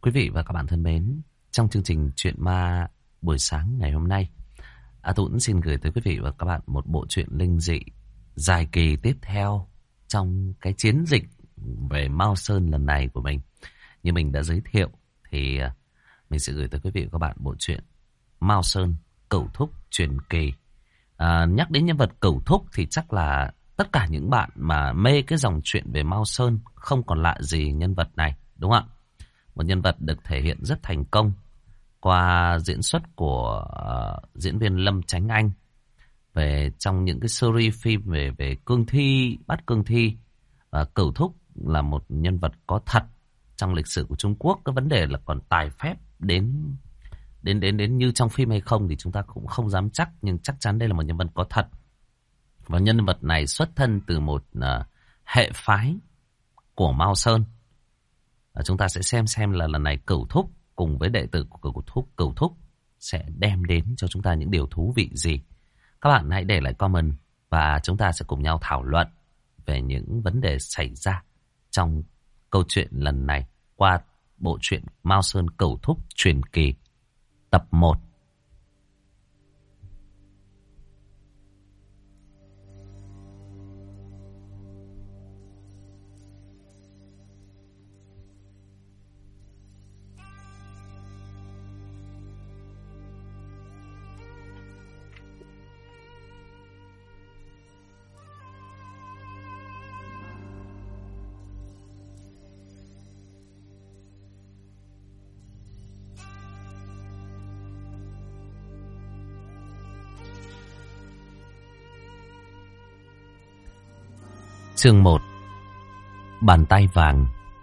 Quý vị và các bạn thân mến, trong chương trình Chuyện Ma buổi sáng ngày hôm nay, Tuấn xin gửi tới quý vị và các bạn một bộ truyện linh dị dài kỳ tiếp theo trong cái chiến dịch về Mao Sơn lần này của mình. Như mình đã giới thiệu thì mình sẽ gửi tới quý vị và các bạn bộ truyện Mao Sơn Cẩu Thúc truyền kỳ. Nhắc đến nhân vật Cẩu Thúc thì chắc là tất cả những bạn mà mê cái dòng truyện về Mao Sơn không còn lạ gì nhân vật này, đúng không ạ? Một nhân vật được thể hiện rất thành công qua diễn xuất của diễn viên Lâm Chánh Anh về trong những cái series phim về cương thi, bắt cương thi. Cẩu Thúc là một nhân vật có thật trong lịch sử của Trung Quốc. Cái vấn đề là còn tài phép đến như trong phim hay không thì chúng ta cũng không dám chắc, nhưng chắc chắn đây là một nhân vật có thật. Và nhân vật này xuất thân từ một hệ phái của Mao Sơn. Chúng ta sẽ xem là lần này Cẩu Thúc cùng với đệ tử của Cẩu Thúc sẽ đem đến cho chúng ta những điều thú vị gì. Các bạn hãy để lại comment và chúng ta sẽ cùng nhau thảo luận về những vấn đề xảy ra trong câu chuyện lần này qua bộ truyện Mao Sơn Cẩu Thúc truyền kỳ tập 1. Chương 1. Bàn tay vàng.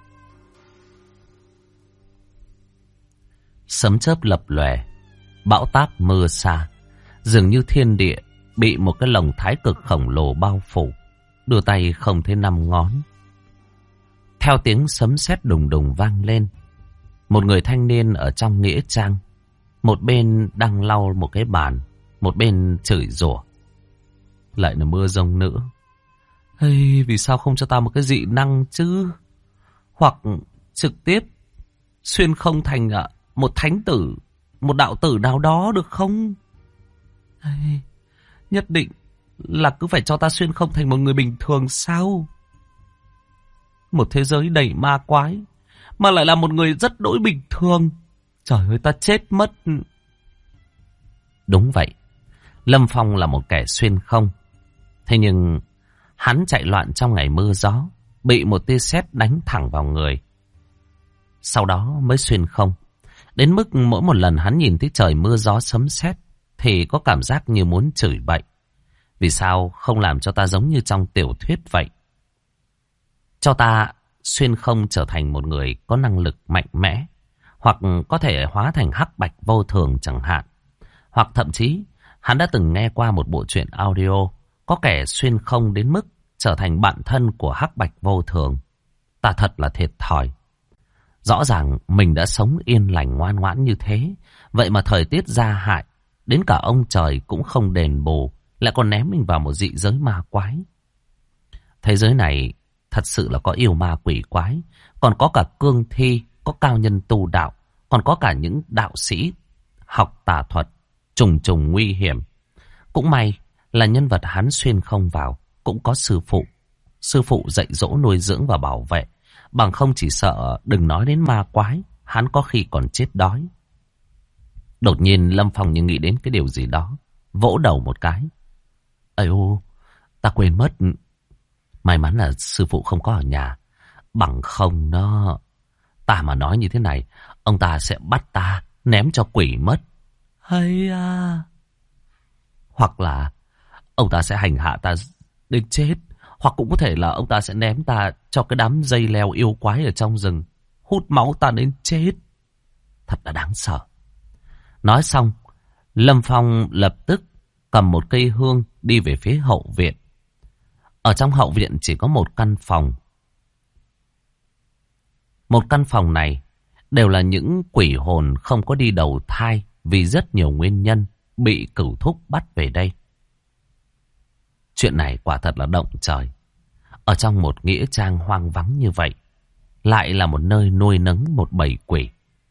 Sấm chớp lập lòe, bão táp mưa xa, dường như thiên địa bị một cái lồng thái cực khổng lồ bao phủ, đưa tay không thấy năm ngón. Theo tiếng sấm sét đùng đùng vang lên, một người thanh niên ở trong nghĩa trang, một bên đang lau một cái bàn, một bên chửi rủa. Lại là mưa giông nữa. Hey, vì sao không cho ta một cái dị năng chứ? Hoặc trực tiếp xuyên không thành một thánh tử, một đạo tử nào đó được không? Hey, nhất định là cứ phải cho ta xuyên không thành một người bình thường sao? Một thế giới đầy ma quái mà lại là một người rất đỗi bình thường. Trời ơi, ta chết mất. Đúng vậy, Lâm Phong là một kẻ xuyên không. Thế nhưng hắn chạy loạn trong ngày mưa gió, bị một tia sét đánh thẳng vào người. Sau đó mới xuyên không. Đến mức mỗi một lần hắn nhìn thấy trời mưa gió sấm sét thì có cảm giác như muốn chửi bậy. Vì sao không làm cho ta giống như trong tiểu thuyết vậy? Cho ta xuyên không trở thành một người có năng lực mạnh mẽ, hoặc có thể hóa thành hắc bạch vô thường chẳng hạn. Hoặc thậm chí hắn đã từng nghe qua một bộ truyện audio có kẻ xuyên không đến mức trở thành bạn thân của hắc bạch vô thường. Ta thật là thiệt thòi. Rõ ràng mình đã sống yên lành ngoan ngoãn như thế, vậy mà thời tiết gia hại, đến cả ông trời cũng không đền bù, lại còn ném mình vào một dị giới ma quái. Thế giới này thật sự là có yêu ma quỷ quái, còn có cả cương thi, có cao nhân tu đạo, còn có cả những đạo sĩ học tà thuật, trùng trùng nguy hiểm. Cũng may là nhân vật hắn xuyên không vào cũng có sư phụ. Sư phụ dạy dỗ nuôi dưỡng và bảo vệ. Bằng không chỉ sợ đừng nói đến ma quái, hắn có khi còn chết đói. Đột nhiên Lâm Phong như nghĩ đến cái điều gì đó, vỗ đầu một cái. Ây ô, ta quên mất. May mắn là sư phụ không có ở nhà. Bằng không đó, ta mà nói như thế này, ông ta sẽ bắt ta ném cho quỷ mất. Hay à. Hoặc là ông ta sẽ hành hạ ta đến chết. Hoặc cũng có thể là ông ta sẽ ném ta cho cái đám dây leo yêu quái ở trong rừng, hút máu ta đến chết. Thật là đáng sợ. Nói xong, Lâm Phong lập tức cầm một cây hương đi về phía hậu viện. Ở trong hậu viện chỉ có một căn phòng. Một căn phòng này đều là những quỷ hồn không có đi đầu thai vì rất nhiều nguyên nhân bị Cửu Thúc bắt về đây. Chuyện này quả thật là động trời. Ở trong một nghĩa trang hoang vắng như vậy, lại là một nơi nuôi nấng một bầy quỷ.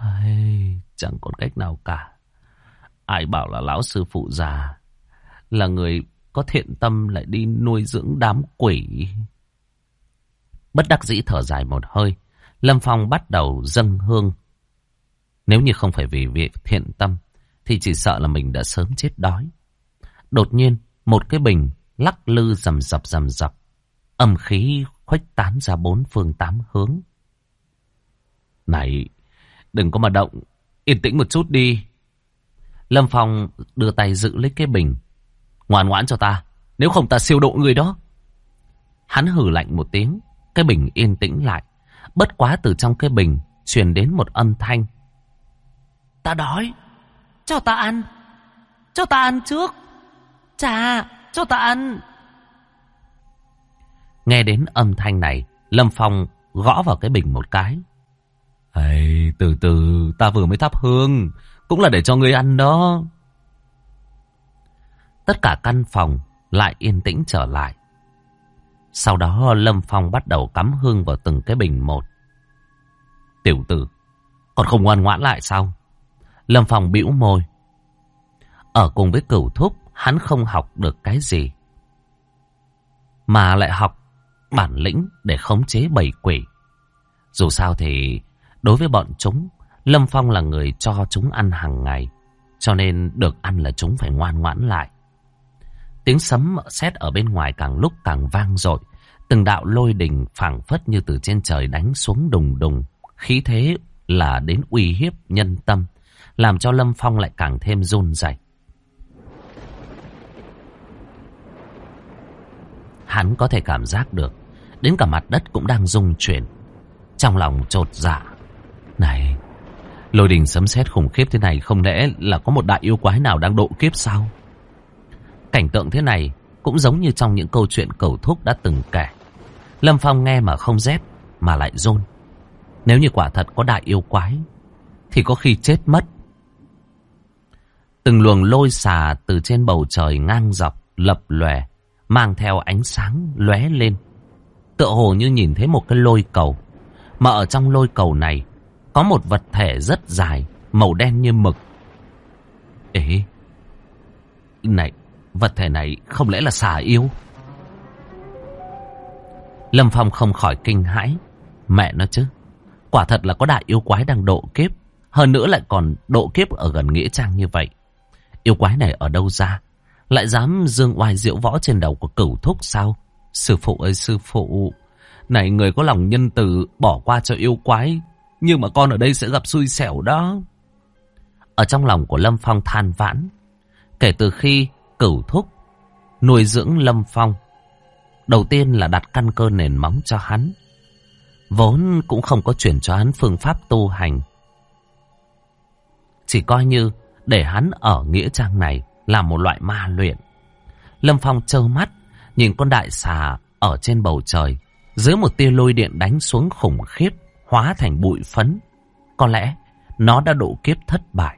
Ai, chẳng còn cách nào cả. Ai bảo là lão sư phụ già là người có thiện tâm lại đi nuôi dưỡng đám quỷ. Bất đắc dĩ thở dài một hơi, Lâm Phong bắt đầu dâng hương. Nếu như không phải vì việc thiện tâm thì chỉ sợ là mình đã sớm chết đói. Đột nhiên một cái bình lắc lư rầm rập, âm khí khuếch tán ra bốn phương tám hướng. Này, đừng có mà động, yên tĩnh một chút đi. Lâm Phong đưa tay giữ lấy cái bình. Ngoan ngoãn cho ta, nếu không ta siêu độ người đó. Hắn hừ lạnh một tiếng, cái bình yên tĩnh lại. Bất quá từ trong cái bình truyền đến một âm thanh. Ta đói, cho ta ăn. Cho ta ăn trước. Chà, cho ta ăn. Nghe đến âm thanh này, Lâm Phong gõ vào cái bình một cái. Ây, từ từ, ta vừa mới thắp hương, cũng là để cho ngươi ăn đó. Tất cả căn phòng lại yên tĩnh trở lại. Sau đó Lâm Phong bắt đầu cắm hương vào từng cái bình một. Tiểu tử, còn không ngoan ngoãn lại sao? Lâm Phong bĩu môi. Ở cùng với Cửu Thúc, hắn không học được cái gì, mà lại học bản lĩnh để khống chế bầy quỷ. Dù sao thì đối với bọn chúng, Lâm Phong là người cho chúng ăn hàng ngày, cho nên được ăn là chúng phải ngoan ngoãn lại. Tiếng sấm sét ở bên ngoài càng lúc càng vang dội, từng đạo lôi đình phảng phất như từ trên trời đánh xuống đùng đùng, khí thế là đến uy hiếp nhân tâm, làm cho Lâm Phong lại càng thêm run rẩy. Hắn có thể cảm giác được, đến cả mặt đất cũng đang rung chuyển. Trong lòng chột dạ. Này, lôi đình sấm sét khủng khiếp thế này, không lẽ là có một đại yêu quái nào đang độ kiếp sao? Cảnh tượng thế này cũng giống như trong những câu chuyện Cẩu Thúc đã từng kể. Lâm Phong nghe mà không rét mà lại run. Nếu như quả thật có đại yêu quái thì có khi chết mất. Từng luồng lôi xà từ trên bầu trời ngang dọc lập lòe, mang theo ánh sáng lóe lên, tựa hồ như nhìn thấy một cái lôi cầu. Mà ở trong lôi cầu này có một vật thể rất dài, màu đen như mực. Ê, này, vật thể này không lẽ là xà yêu? Lâm Phong không khỏi kinh hãi. Mẹ nó chứ, quả thật là có đại yêu quái đang độ kiếp, hơn nữa lại còn độ kiếp ở gần nghĩa trang như vậy. Yêu quái này ở đâu ra, lại dám dương oai diễu võ trên đầu của Cửu Thúc sao? Sư phụ ơi sư phụ, này người có lòng nhân từ bỏ qua cho yêu quái, nhưng mà con ở đây sẽ gặp xui xẻo đó. Ở trong lòng của Lâm Phong than vãn. Kể từ khi Cửu Thúc nuôi dưỡng Lâm Phong, đầu tiên là đặt căn cơ nền móng cho hắn, vốn cũng không có truyền cho hắn phương pháp tu hành, chỉ coi như để hắn ở nghĩa trang này là một loại ma luyện. Lâm Phong trơ mắt nhìn con đại xà ở trên bầu trời, dưới một tia lôi điện đánh xuống khủng khiếp, hóa thành bụi phấn. Có lẽ nó đã độ kiếp thất bại.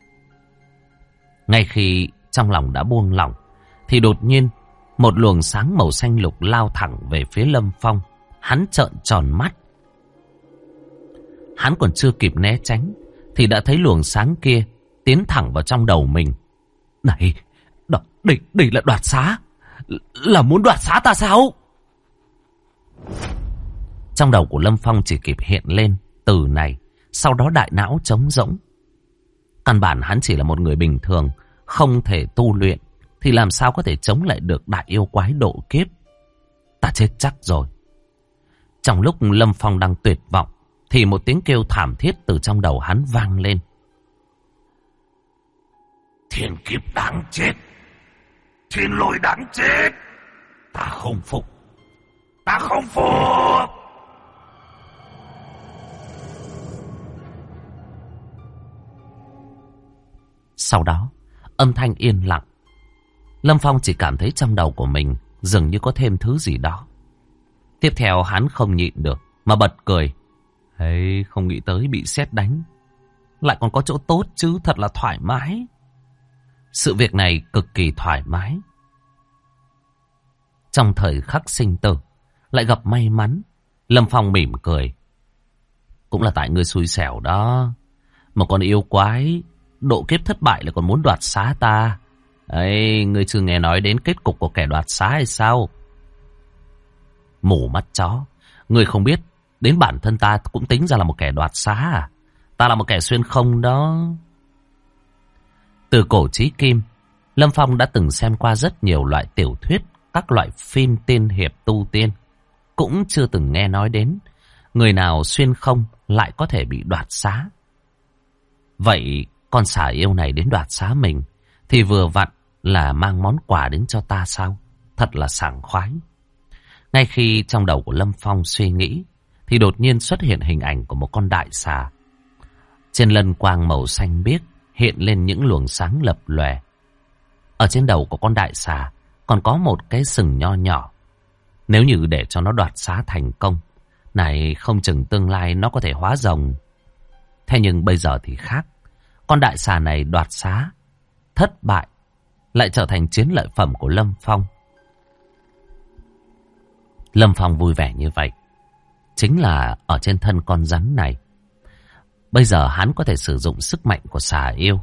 Ngay khi trong lòng đã buông lỏng, thì đột nhiên một luồng sáng màu xanh lục lao thẳng về phía Lâm Phong. Hắn trợn tròn mắt. Hắn còn chưa kịp né tránh thì đã thấy luồng sáng kia tiến thẳng vào trong đầu mình. Này, đây là đoạt xá. Là muốn đoạt xá ta sao? Trong đầu của Lâm Phong chỉ kịp hiện lên từ này, sau đó đại não trống rỗng. Căn bản hắn chỉ là một người bình thường, không thể tu luyện, thì làm sao có thể chống lại được đại yêu quái độ kiếp. Ta chết chắc rồi. Trong lúc Lâm Phong đang tuyệt vọng, thì một tiếng kêu thảm thiết từ trong đầu hắn vang lên. Thiên kiếp đáng chết, thiên lôi đáng chết. Ta không phục, ta không phục. Sau đó, âm thanh yên lặng. Lâm Phong chỉ cảm thấy trong đầu của mình dường như có thêm thứ gì đó. Tiếp theo hắn không nhịn được mà bật cười. Hey, không nghĩ tới bị sét đánh lại còn có chỗ tốt chứ, thật là thoải mái. Sự việc này cực kỳ thoải mái. Trong thời khắc sinh tử lại gặp may mắn. Lâm Phong mỉm cười. Cũng là tại ngươi xui xẻo đó. Một con yêu quái độ kiếp thất bại lại còn muốn đoạt xá ta. Ấy, ngươi chưa nghe nói đến kết cục của kẻ đoạt xá hay sao? Mù mắt chó, ngươi không biết đến bản thân ta cũng tính ra là một kẻ đoạt xá à? Ta là một kẻ xuyên không đó. Từ cổ chí kim, Lâm Phong đã từng xem qua rất nhiều loại tiểu thuyết, các loại phim tiên hiệp tu tiên. Cũng chưa từng nghe nói đến người nào xuyên không lại có thể bị đoạt xá. Vậy con xà yêu này đến đoạt xá mình thì vừa vặn là mang món quà đến cho ta sao? Thật là sảng khoái. Ngay khi trong đầu của Lâm Phong suy nghĩ thì đột nhiên xuất hiện hình ảnh của một con đại xà. Trên lân quang màu xanh biếc hiện lên những luồng sáng lập lòe. Ở trên đầu của con đại xà còn có một cái sừng nho nhỏ. Nếu như để cho nó đoạt xá thành công, này không chừng tương lai nó có thể hóa rồng. Thế nhưng bây giờ thì khác. Con đại xà này đoạt xá thất bại, lại trở thành chiến lợi phẩm của Lâm Phong. Lâm Phong vui vẻ như vậy chính là ở trên thân con rắn này. Bây giờ hắn có thể sử dụng sức mạnh của xà yêu.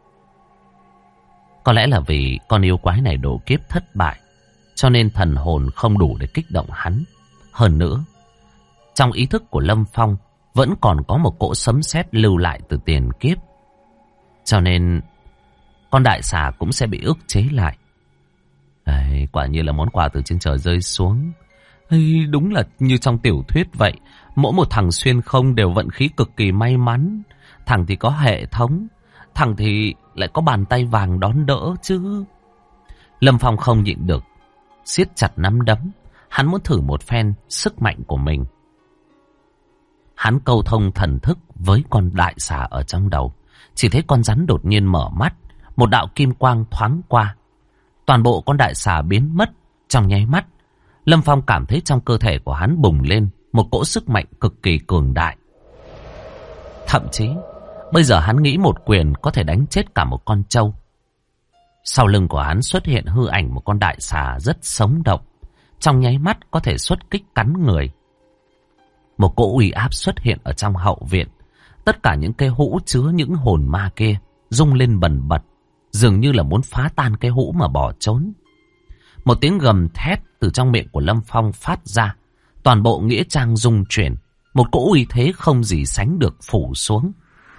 Có lẽ là vì con yêu quái này độ kiếp thất bại, cho nên thần hồn không đủ để kích động hắn. Hơn nữa, trong ý thức của Lâm Phong vẫn còn có một cỗ sấm sét lưu lại từ tiền kiếp. Cho nên con đại xà cũng sẽ bị ức chế lại. Đấy, quả như là món quà từ trên trời rơi xuống. Hey, đúng là như trong tiểu thuyết vậy. Mỗi một thằng xuyên không đều vận khí cực kỳ may mắn. Thằng thì có hệ thống, thằng thì lại có bàn tay vàng đón đỡ chứ. Lâm Phong không nhịn được, siết chặt nắm đấm. Hắn muốn thử một phen sức mạnh của mình. Hắn câu thông thần thức với con đại xà ở trong đầu. Chỉ thấy con rắn đột nhiên mở mắt, một đạo kim quang thoáng qua. Toàn bộ con đại xà biến mất trong nháy mắt. Lâm Phong cảm thấy trong cơ thể của hắn bùng lên một cỗ sức mạnh cực kỳ cường đại. Thậm chí bây giờ hắn nghĩ một quyền có thể đánh chết cả một con trâu. Sau lưng của hắn xuất hiện hư ảnh một con đại xà rất sống động, trong nháy mắt có thể xuất kích cắn người. Một cỗ uy áp xuất hiện ở trong hậu viện. Tất cả những cái hũ chứa những hồn ma kia rung lên bần bật, dường như là muốn phá tan cái hũ mà bỏ trốn. Một tiếng gầm thét từ trong miệng của Lâm Phong phát ra. Toàn bộ nghĩa trang rung chuyển. Một cỗ uy thế không gì sánh được phủ xuống.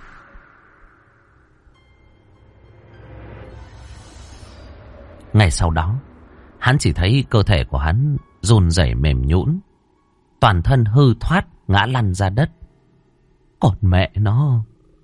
Ngay sau đó, hắn chỉ thấy cơ thể của hắn run rẩy mềm nhũn, toàn thân hư thoát ngã lăn ra đất. Còn mẹ nó!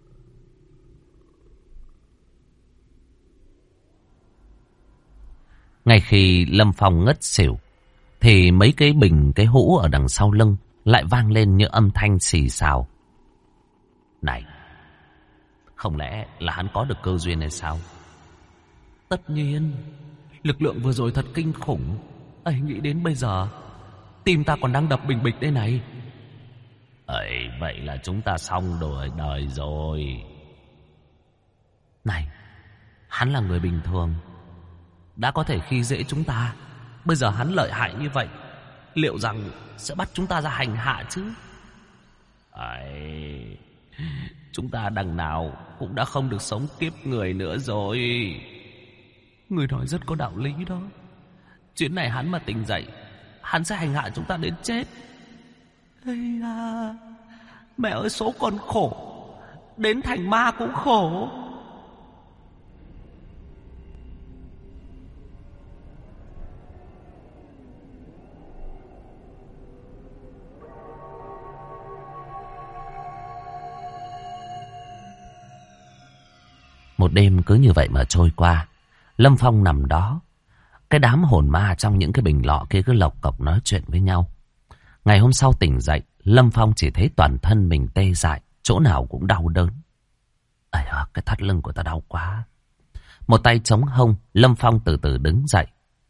Ngay khi Lâm Phong ngất xỉu, thì mấy cái bình cái hũ ở đằng sau lưng lại vang lên những âm thanh xì xào. Này, không lẽ là hắn có được cơ duyên hay sao? Tất nhiên, lực lượng vừa rồi thật kinh khủng. Ấy, nghĩ đến bây giờ tim ta còn đang đập bình bịch đây này. Ấy, vậy là chúng ta xong đời rồi. Này, hắn là người bình thường, đã có thể khi dễ chúng ta. Bây giờ hắn lợi hại như vậy, liệu rằng sẽ bắt chúng ta ra hành hạ chứ? Ấy, chúng ta đằng nào cũng đã không được sống kiếp người nữa rồi. Người nói rất có đạo lý đó. Chuyến này hắn mà tỉnh dậy, hắn sẽ hành hạ chúng ta đến chết. Ây da, mẹ ơi, số còn khổ, đến thành ma cũng khổ. Một đêm cứ như vậy mà trôi qua. Lâm Phong nằm đó, cái đám hồn ma trong những cái bình lọ kia cứ lộc cộc nói chuyện với nhau. Ngày hôm sau tỉnh dậy, Lâm Phong chỉ thấy toàn thân mình tê dại, chỗ nào cũng đau đớn. Ây da, cái thắt lưng của ta đau quá. Một tay chống hông, Lâm Phong từ từ đứng dậy.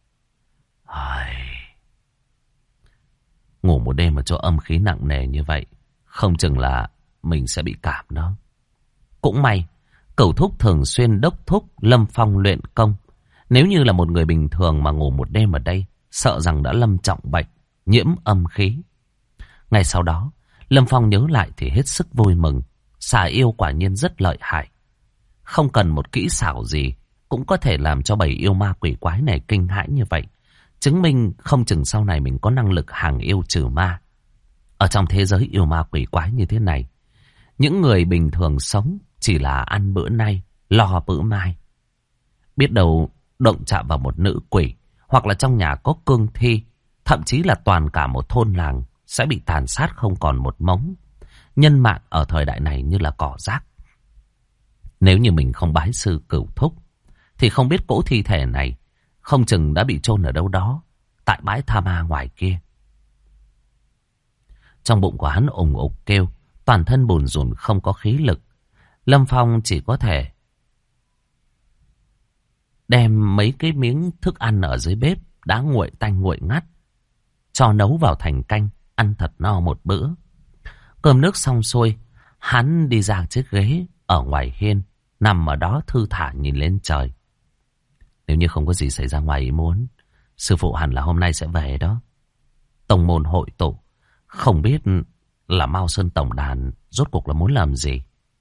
Ngủ một đêm ở chỗ âm khí nặng nề như vậy, không chừng là mình sẽ bị cảm đó. Cũng may, Cửu thúc thường xuyên đốc thúc Lâm Phong luyện công. Nếu như là một người bình thường mà ngủ một đêm ở đây, sợ rằng đã lâm trọng bệnh, nhiễm âm khí. Ngay sau đó, Lâm Phong nhớ lại thì hết sức vui mừng. Xà yêu quả nhiên rất lợi hại. Không cần một kỹ xảo gì cũng có thể làm cho bầy yêu ma quỷ quái này kinh hãi như vậy. Chứng minh không chừng sau này mình có năng lực hàng yêu trừ ma. Ở trong thế giới yêu ma quỷ quái như thế này, những người bình thường sống chỉ là ăn bữa nay, lo bữa mai. Biết đâu động chạm vào một nữ quỷ, hoặc là trong nhà có cương thi, thậm chí là toàn cả một thôn làng sẽ bị tàn sát không còn một mống. Nhân mạng ở thời đại này như là cỏ rác. Nếu như mình không bái sư Cửu Thúc, thì không biết cỗ thi thể này không chừng đã bị chôn ở đâu đó, tại bãi tha ma ngoài kia. Trong bụng của hắn ủng ục kêu, toàn thân bùn rùn không có khí lực. Lâm Phong chỉ có thể đem mấy cái miếng thức ăn ở dưới bếp đã nguội tanh nguội ngắt, cho nấu vào thành canh, ăn thật no một bữa. Cơm nước xong xuôi, hắn đi ra chiếc ghế ở ngoài hiên, nằm ở đó thư thả nhìn lên trời. Nếu như không có gì xảy ra ngoài ý muốn, sư phụ hẳn là hôm nay sẽ về đó. Tông môn hội tụ, không biết là Mao Sơn tổng đàn rốt cuộc là muốn làm gì.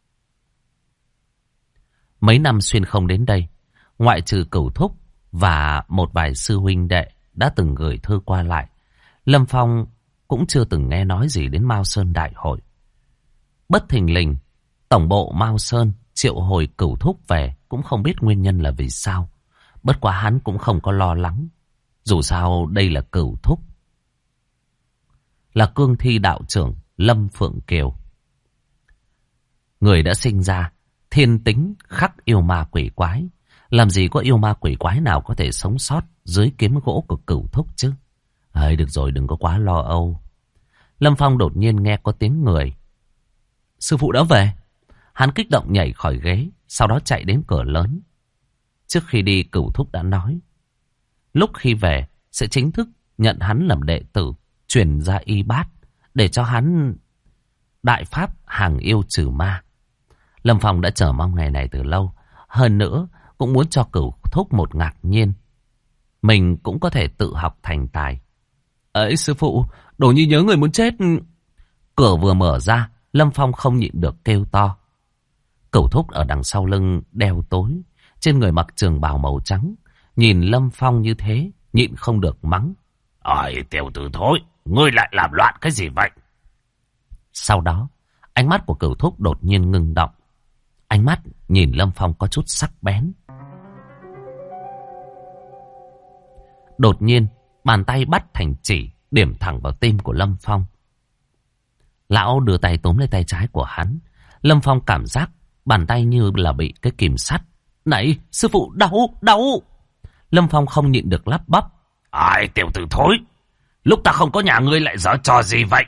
Mấy năm xuyên không đến đây, ngoại trừ Cửu Thúc và một vài sư huynh đệ đã từng gửi thư qua lại, Lâm Phong cũng chưa từng nghe nói gì đến Mao Sơn đại hội. Bất thình lình, tổng bộ Mao Sơn triệu hồi Cửu Thúc về, cũng không biết nguyên nhân là vì sao. Bất quá hắn cũng không có lo lắng. Dù sao đây là Cửu Thúc, là cương thi đạo trưởng Lâm Phượng Kiều. Người đã sinh ra thiên tính khắc yêu ma quỷ quái. Làm gì có yêu ma quỷ quái nào có thể sống sót dưới kiếm gỗ của Cửu Thúc chứ. Được rồi, đừng có quá lo âu. Lâm Phong đột nhiên nghe có tiếng người. Sư phụ đã về. Hắn kích động nhảy khỏi ghế, sau đó chạy đến cửa lớn. Trước khi đi, Cửu Thúc đã nói lúc khi về sẽ chính thức nhận hắn làm đệ tử, truyền ra y bát, để cho hắn đại pháp hàng yêu trừ ma. Lâm Phong đã chờ mong ngày này từ lâu. Hơn nữa cũng muốn cho Cửu Thúc một ngạc nhiên. Mình cũng có thể tự học thành tài. Ấy sư phụ, đồ như nhớ người muốn chết. Cửa vừa mở ra, Lâm Phong không nhịn được kêu to. Cửu Thúc ở đằng sau lưng đeo tối, trên người mặc trường bào màu trắng, nhìn Lâm Phong như thế, nhịn không được mắng. Tiểu tử thối, ngươi lại làm loạn cái gì vậy? Sau đó, ánh mắt của Cửu Thúc đột nhiên ngưng động. Ánh mắt nhìn Lâm Phong có chút sắc bén. Đột nhiên, bàn tay bắt thành chỉ, điểm thẳng vào tim của Lâm Phong. Lão đưa tay túm lấy tay trái của hắn. Lâm Phong cảm giác bàn tay như là bị cái kìm sắt. Này, sư phụ, đau, đau. Lâm Phong không nhịn được lắp bắp. Tiểu tử thối, lúc ta không có nhà ngươi lại giở trò gì vậy?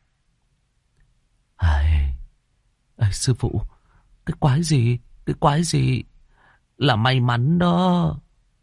Sư phụ, cái quái gì là may mắn đó.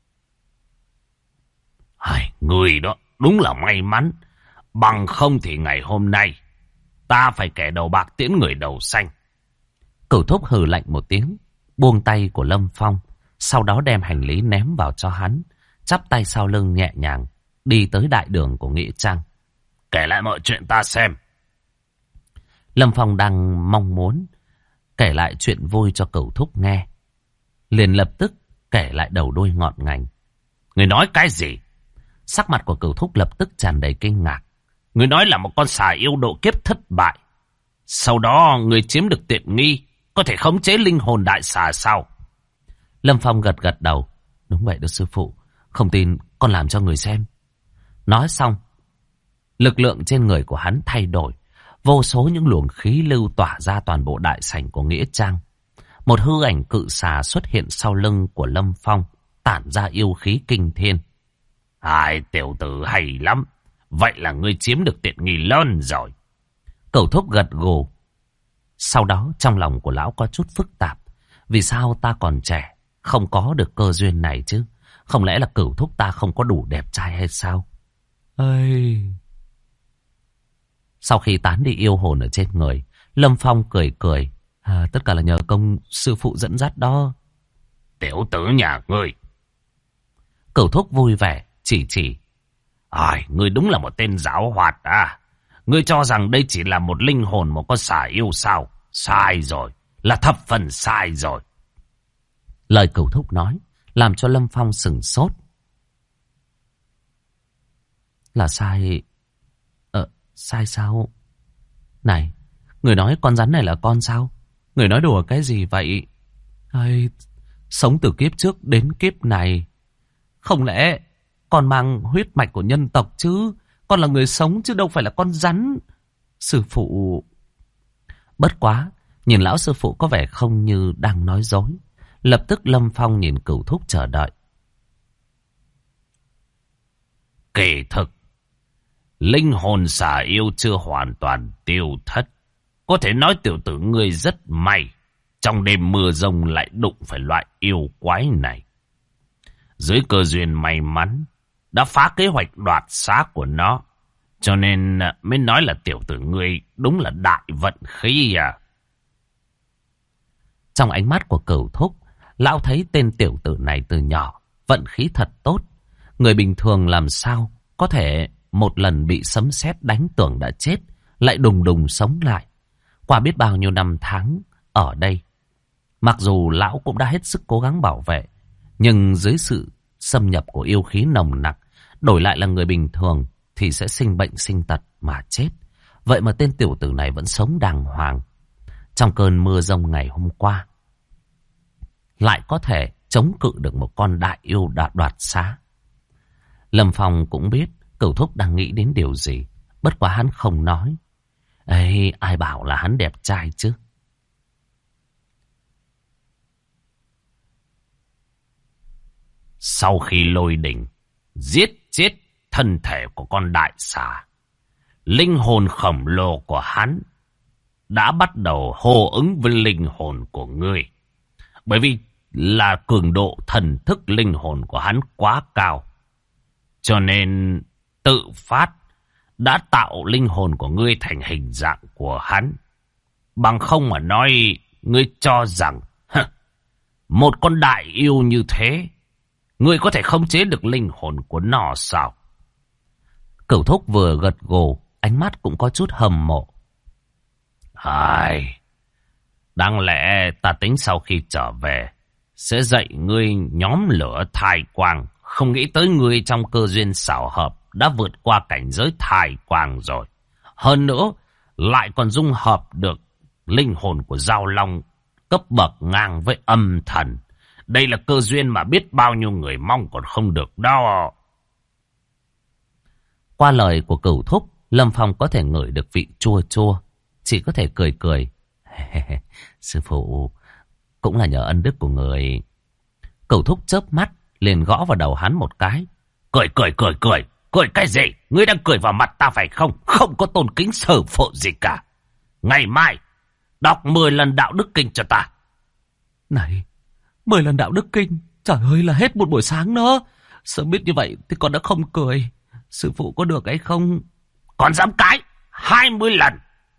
Người đó đúng là may mắn. Bằng không thì ngày hôm nay ta phải kẻ đầu bạc tiễn người đầu xanh. Cửu Thúc hừ lạnh một tiếng, buông tay của Lâm Phong, sau đó đem hành lý ném vào cho hắn, chắp tay sau lưng nhẹ nhàng đi tới đại đường của nghĩa trang. Kể lại mọi chuyện ta xem. Lâm Phong đang mong muốn kể lại chuyện vui cho Cửu Thúc nghe, liền lập tức kể lại đầu đuôi ngọn ngành. Người nói cái gì? Sắc mặt của Cửu Thúc lập tức tràn đầy kinh ngạc. Người nói là một con xà yêu độ kiếp thất bại, sau đó người chiếm được tiện nghi, có thể khống chế linh hồn đại xà sao? Lâm Phong gật gật đầu. Đúng vậy đó sư phụ, không tin con làm cho người xem. Nói xong, lực lượng trên người của hắn thay đổi. Vô số những luồng khí lưu tỏa ra toàn bộ đại sảnh của nghĩa trang. Một hư ảnh cự xà xuất hiện sau lưng của Lâm Phong, tản ra yêu khí kinh thiên. Tiểu tử hay lắm. Vậy là ngươi chiếm được tiện nghi lớn rồi. Cửu Thúc gật gù. Sau đó trong lòng của lão có chút phức tạp. Vì sao ta còn trẻ, không có được cơ duyên này chứ? Không lẽ là Cửu Thúc ta không có đủ đẹp trai hay sao? Sau khi tán đi yêu hồn ở trên người, Lâm Phong cười cười. Tất cả là nhờ công sư phụ dẫn dắt đó. Tiểu tử nhà ngươi. Cửu Thúc vui vẻ chỉ. Ngươi đúng là một tên giáo hoạt à. Ngươi cho rằng đây chỉ là một linh hồn một con xà yêu sao? Sai rồi, là thập phần sai rồi. Lời Cửu Thúc nói làm cho Lâm Phong sửng sốt. Là sai... sai sao? Này, người nói con rắn này là con sao? Người nói đùa cái gì vậy? Hay... sống từ kiếp trước đến kiếp này. Không lẽ con mang huyết mạch của nhân tộc chứ? Con là người sống chứ đâu phải là con rắn. Sư phụ... Bất quá, nhìn lão sư phụ có vẻ không như đang nói dối. Lập tức Lâm Phong nhìn Cửu Thúc chờ đợi. Kỳ thực, linh hồn xà yêu chưa hoàn toàn tiêu thất. Có thể nói tiểu tử ngươi rất may. Trong đêm mưa rông lại đụng phải loại yêu quái này. Dưới cơ duyên may mắn, đã phá kế hoạch đoạt xác của nó. Cho nên mới nói là tiểu tử ngươi đúng là đại vận khí à. Trong ánh mắt của Cửu Thúc, lão thấy tên tiểu tử này từ nhỏ vận khí thật tốt. Người bình thường làm sao có thể một lần bị sấm sét đánh tưởng đã chết, lại đùng đùng sống lại. Qua biết bao nhiêu năm tháng ở đây, mặc dù lão cũng đã hết sức cố gắng bảo vệ, nhưng dưới sự xâm nhập của yêu khí nồng nặc, đổi lại là người bình thường thì sẽ sinh bệnh sinh tật mà chết. Vậy mà tên tiểu tử này vẫn sống đàng hoàng. Trong cơn mưa rông ngày hôm qua, lại có thể chống cự được một con đại yêu đoạt xá. Lâm Phong cũng biết Cửu Thúc đang nghĩ đến điều gì, bất quá hắn không nói. Ê, ai bảo là hắn đẹp trai chứ? Sau khi lôi đỉnh giết chết thân thể của con đại xà, linh hồn khổng lồ của hắn đã bắt đầu hô ứng với linh hồn của ngươi. Bởi vì là cường độ thần thức linh hồn của hắn quá cao, cho nên tự phát đã tạo linh hồn của ngươi thành hình dạng của hắn. Bằng không mà nói, ngươi cho rằng một con đại yêu như thế, ngươi có thể khống chế được linh hồn của nó sao? Cửu Thúc vừa gật gù, ánh mắt cũng có chút hâm mộ. Đáng lẽ ta tính sau khi trở về sẽ dạy ngươi nhóm lửa thai quang. Không nghĩ tới ngươi trong cơ duyên xảo hợp đã vượt qua cảnh giới thai quang rồi. Hơn nữa, lại còn dung hợp được linh hồn của Giao Long cấp bậc ngang với âm thần. Đây là cơ duyên mà biết bao nhiêu người mong còn không được đâu. Qua lời của Cửu Thúc, Lâm Phong có thể ngửi được vị chua chua, chỉ có thể cười cười. Sư phụ, cũng là nhờ ân đức của người. Cửu Thúc chớp mắt, liền gõ vào đầu hắn một cái. Cười cái gì? Ngươi đang cười vào mặt ta phải không? Không có tôn kính sở phụ gì cả. Ngày mai, đọc 10 lần đạo đức kinh cho ta. Này, 10 lần đạo đức kinh, trời ơi là hết một buổi sáng nữa. Sớm biết như vậy thì con đã không cười. Sư phụ có được hay không? Còn dám cãi 20 lần.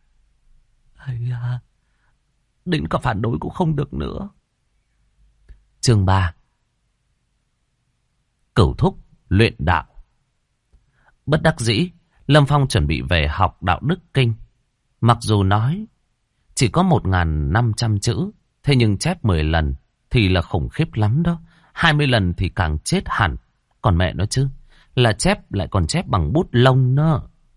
Đến cả phản đối cũng không được nữa. Chương 3. Cửu Thúc luyện đạo. Bất đắc dĩ, Lâm Phong chuẩn bị về học đạo đức kinh. Mặc dù nói chỉ có 1.500 chữ, thế nhưng chép 10 lần thì là khủng khiếp lắm đó. 20 lần thì càng chết hẳn. Còn mẹ nó chứ, là chép lại còn chép bằng bút lông nữa.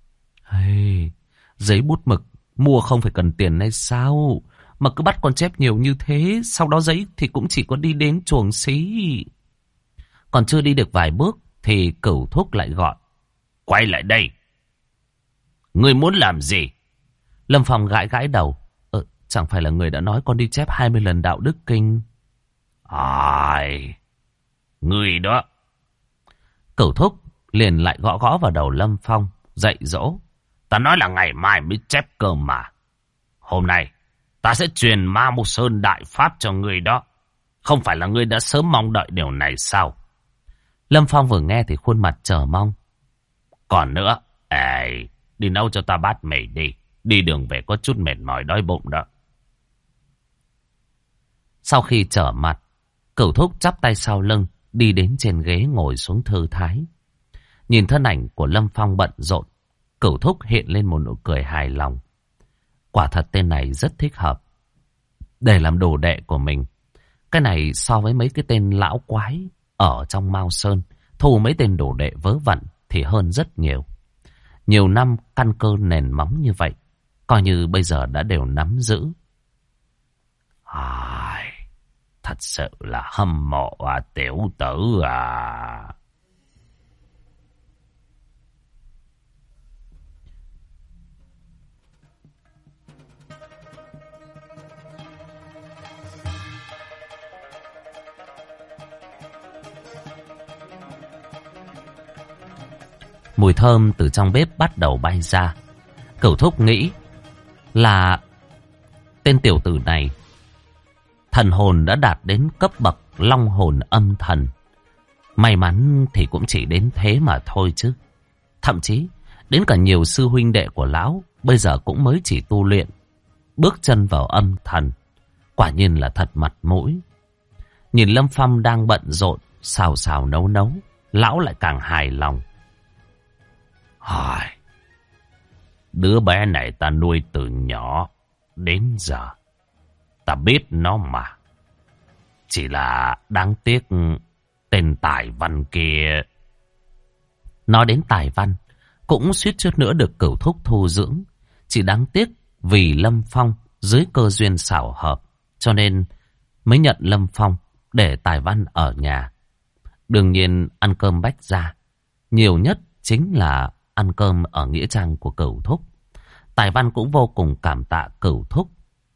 Giấy bút mực mua không phải cần tiền hay sao? Mà cứ bắt con chép nhiều như thế, sau đó giấy thì cũng chỉ có đi đến chuồng xí. Còn chưa đi được vài bước thì Cửu Thúc lại gọi. Quay lại đây. Ngươi muốn làm gì? Lâm Phong gãi gãi đầu. Chẳng phải là người đã nói con đi chép 20 lần đạo đức kinh? Ngươi đó. Cửu Thúc liền lại gõ gõ vào đầu Lâm Phong, dạy dỗ. Ta nói là ngày mai mới chép cơ mà. Hôm nay ta sẽ truyền Ma Mục Sơn đại pháp cho ngươi đó. Không phải là ngươi đã sớm mong đợi điều này sao? Lâm Phong vừa nghe thì khuôn mặt chờ mong. Còn nữa, đi nấu cho ta bát mì đi. Đi đường về có chút mệt mỏi đói bụng đó. Sau khi trở mặt, Cửu Thúc chắp tay sau lưng, đi đến trên ghế ngồi xuống thư thái. Nhìn thân ảnh của Lâm Phong bận rộn, Cửu Thúc hiện lên một nụ cười hài lòng. Quả thật tên này rất thích hợp để làm đồ đệ của mình. Cái này so với mấy cái tên lão quái ở trong Mao Sơn, thu mấy tên đồ đệ vớ vẩn thì hơn rất nhiều. Nhiều năm căn cơ nền móng như vậy, coi như bây giờ đã đều nắm giữ. Thật sự là hâm mộ tiểu tử à. Mùi thơm từ trong bếp bắt đầu bay ra. Cửu Thúc nghĩ là tên tiểu tử này thần hồn đã đạt đến cấp bậc long hồn âm thần. May mắn thì cũng chỉ đến thế mà thôi chứ. Thậm chí đến cả nhiều sư huynh đệ của lão bây giờ cũng mới chỉ tu luyện, bước chân vào âm thần. Quả nhiên là thật mặt mũi. Nhìn Lâm Phong đang bận rộn xào xào nấu nấu, lão lại càng hài lòng. Đứa bé này ta nuôi từ nhỏ đến giờ, ta biết nó mà. Chỉ là đáng tiếc tên Tài Văn kia. Nói đến Tài Văn, cũng suýt chút nữa được Cửu Thúc thu dưỡng. Chỉ đáng tiếc vì Lâm Phong dưới cơ duyên xảo hợp, cho nên mới nhận Lâm Phong để Tài Văn ở nhà. Đương nhiên ăn cơm bách gia, nhiều nhất chính là ăn cơm ở nghĩa trang của Cửu Thúc. Tài Văn cũng vô cùng cảm tạ Cửu Thúc.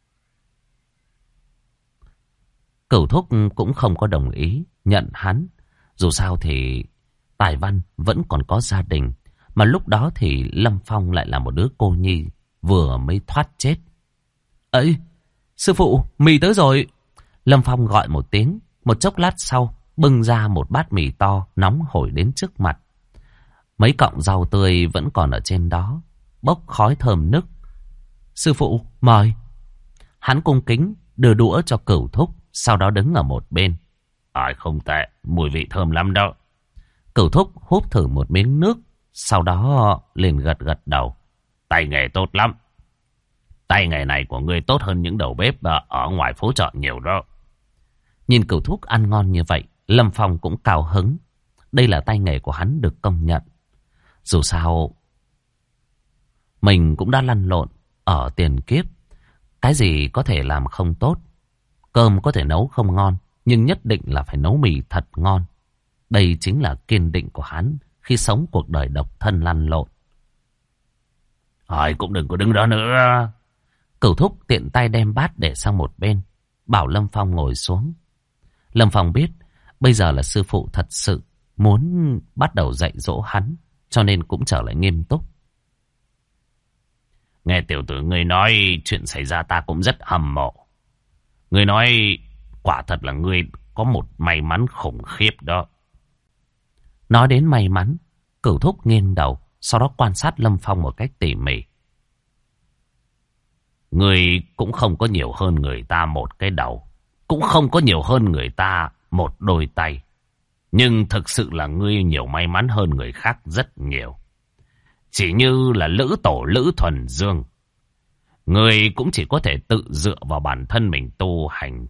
Cửu Thúc cũng không có đồng ý nhận hắn. Dù sao thì Tài Văn vẫn còn có gia đình, mà lúc đó thì Lâm Phong lại là một đứa cô nhi vừa mới thoát chết. Ấy, sư phụ, mì tới rồi. Lâm Phong gọi một tiếng. Một chốc lát sau, bưng ra một bát mì to nóng hổi đến trước mặt. Mấy cọng rau tươi vẫn còn ở trên đó, bốc khói thơm nức. Sư phụ, mời. Hắn cung kính đưa đũa cho Cửu Thúc, sau đó đứng ở một bên. Không tệ, mùi vị thơm lắm đó. Cửu Thúc húp thử một miếng nước, sau đó liền gật gật đầu. Tay nghề tốt lắm. Tay nghề này của ngươi tốt hơn những đầu bếp ở ngoài phố chợ nhiều đó. Nhìn Cửu Thúc ăn ngon như vậy, Lâm Phong cũng cao hứng. Đây là tay nghề của hắn được công nhận. Dù sao, mình cũng đã lăn lộn ở tiền kiếp. Cái gì có thể làm không tốt. Cơm có thể nấu không ngon, nhưng nhất định là phải nấu mì thật ngon. Đây chính là kiên định của hắn khi sống cuộc đời độc thân lăn lộn. Cũng đừng có đứng đó nữa. Cửu Thúc tiện tay đem bát để sang một bên, bảo Lâm Phong ngồi xuống. Lâm Phong biết bây giờ là sư phụ thật sự muốn bắt đầu dạy dỗ hắn, cho nên cũng trở lại nghiêm túc. Nghe tiểu tử ngươi nói chuyện xảy ra ta cũng rất hâm mộ. Ngươi nói quả thật là ngươi có một may mắn khủng khiếp đó. Nói đến may mắn, Cửu Thúc nghiêng đầu, sau đó quan sát Lâm Phong một cách tỉ mỉ. Ngươi cũng không có nhiều hơn người ta một cái đầu, cũng không có nhiều hơn người ta một đôi tay. Nhưng thực sự là ngươi nhiều may mắn hơn người khác rất nhiều. Chỉ như là Lữ Tổ Lữ Thuần Dương, ngươi cũng chỉ có thể tự dựa vào bản thân mình tu hành.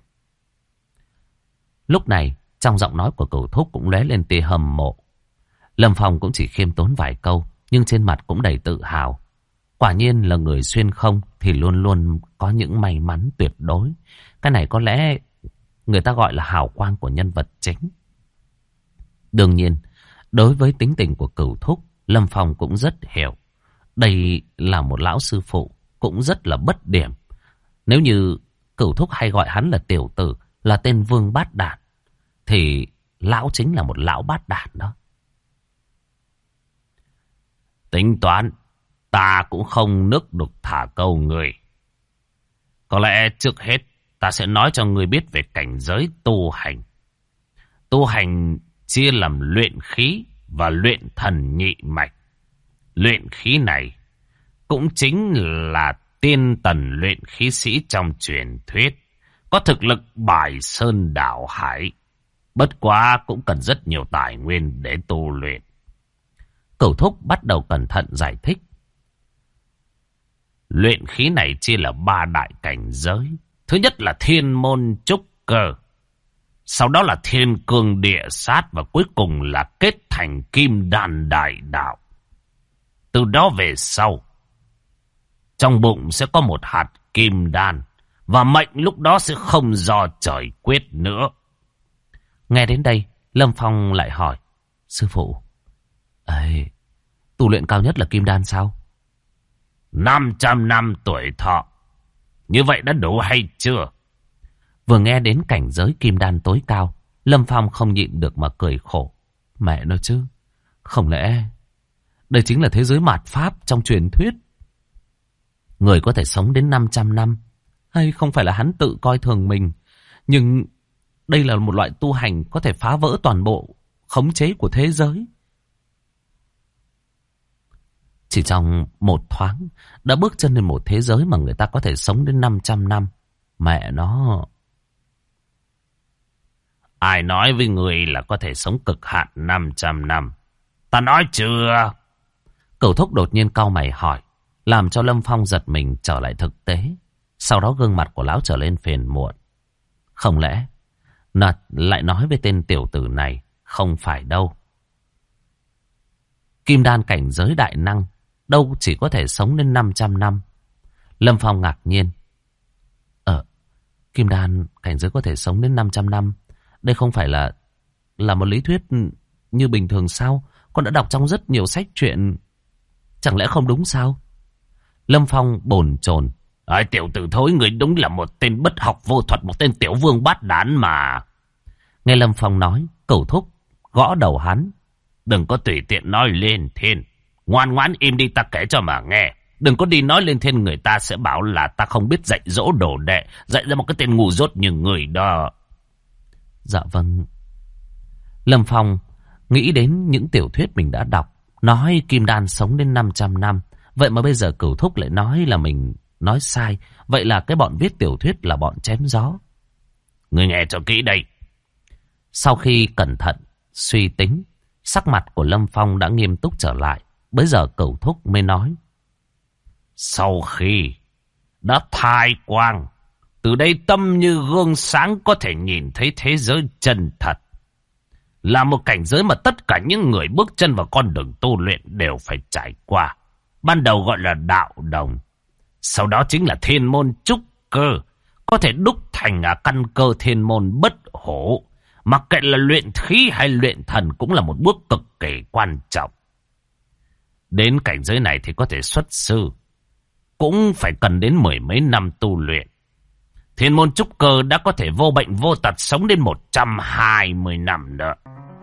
Lúc này, trong giọng nói của Cửu Thúc cũng lóe lên tia hâm mộ. Lâm Phong cũng chỉ khiêm tốn vài câu, nhưng trên mặt cũng đầy tự hào. Quả nhiên là người xuyên không thì luôn luôn có những may mắn tuyệt đối. Cái này có lẽ người ta gọi là hào quang của nhân vật chính. Đương nhiên, đối với tính tình của Cửu Thúc, Lâm Phong cũng rất hiểu. Đây là một lão sư phụ, cũng rất là bất điểm. Nếu như Cửu Thúc hay gọi hắn là tiểu tử, là tên vương bát đản, thì lão chính là một lão bát đản đó. Tính toán, ta cũng không nước đục thả câu người. Có lẽ trước hết, ta sẽ nói cho người biết về cảnh giới tu hành. Tu hành chia làm luyện khí và luyện thần nhị mạch. Luyện khí này cũng chính là tiên tần luyện khí sĩ trong truyền thuyết, có thực lực bài sơn đảo hải. Bất quá cũng cần rất nhiều tài nguyên để tu luyện. Cửu Thúc bắt đầu cẩn thận giải thích. Luyện khí này chia là 3 đại cảnh giới. Thứ nhất là thiên môn trúc cơ. Sau đó là thiên cương địa sát. Và cuối cùng là kết thành kim đan đại đạo. Từ đó về sau, trong bụng sẽ có một hạt kim đan. Và mệnh lúc đó sẽ không do trời quyết nữa. Nghe đến đây, Lâm Phong lại hỏi. Sư phụ, tu luyện cao nhất là kim đan sao? 500 năm tuổi thọ. Như vậy đã đủ hay chưa? Vừa nghe đến cảnh giới kim đan tối cao, Lâm Phong không nhịn được mà cười khổ. Mẹ nói chứ, không lẽ đây chính là thế giới mạt pháp trong truyền thuyết? Người có thể sống đến 500 năm, hay không phải là hắn tự coi thường mình, nhưng đây là một loại tu hành có thể phá vỡ toàn bộ khống chế của thế giới. Chỉ trong một thoáng đã bước chân lên một thế giới mà người ta có thể sống đến 500 năm. Mẹ nó... Ai nói với người là có thể sống cực hạn 500 năm? Ta nói chưa? Cửu Thúc đột nhiên cau mày hỏi, làm cho Lâm Phong giật mình trở lại thực tế. Sau đó gương mặt của lão trở lên phiền muộn. Không lẽ Nật lại nói với tên tiểu tử này? Không phải đâu. Kim đan cảnh giới đại năng đâu chỉ có thể sống đến 500 năm. Lâm Phong ngạc nhiên. Kim đan cảnh giới có thể sống đến 500 năm. Đây không phải là một lý thuyết như bình thường sao? Con đã đọc trong rất nhiều sách truyện. Chẳng lẽ không đúng sao? Lâm Phong bồn chồn. Tiểu tử thối, người đúng là một tên bất học vô thuật, một tên tiểu vương bát đản mà. Nghe Lâm Phong nói, Cửu Thúc gõ đầu hắn. Đừng có tùy tiện nói lên thiên. Ngoan ngoãn im đi, ta kể cho mà nghe. Đừng có đi nói lên thiên, người ta sẽ bảo là ta không biết dạy dỗ đồ đệ, dạy ra một cái tên ngu dốt như người đó. Dạ vâng. Lâm Phong nghĩ đến những tiểu thuyết mình đã đọc, nói kim đan sống đến 500 năm. Vậy mà bây giờ Cửu Thúc lại nói là mình nói sai. Vậy là cái bọn viết tiểu thuyết là bọn chém gió. Người nghe cho kỹ đây. Sau khi cẩn thận suy tính, sắc mặt của Lâm Phong đã nghiêm túc trở lại. Bây giờ Cửu Thúc mới nói. Sau khi đã thai quang, từ đây tâm như gương sáng, có thể nhìn thấy thế giới chân thật. Là một cảnh giới mà tất cả những người bước chân vào con đường tu luyện đều phải trải qua. Ban đầu gọi là đạo đồng, sau đó chính là thiên môn trúc cơ, có thể đúc thành căn cơ thiên môn bất hổ. Mặc kệ là luyện khí hay luyện thần cũng là một bước cực kỳ quan trọng. Đến cảnh giới này thì có thể xuất sư, cũng phải cần đến 10 mấy năm tu luyện. Thiên môn trúc cơ đã có thể vô bệnh vô tật, sống đến 120 năm nữa.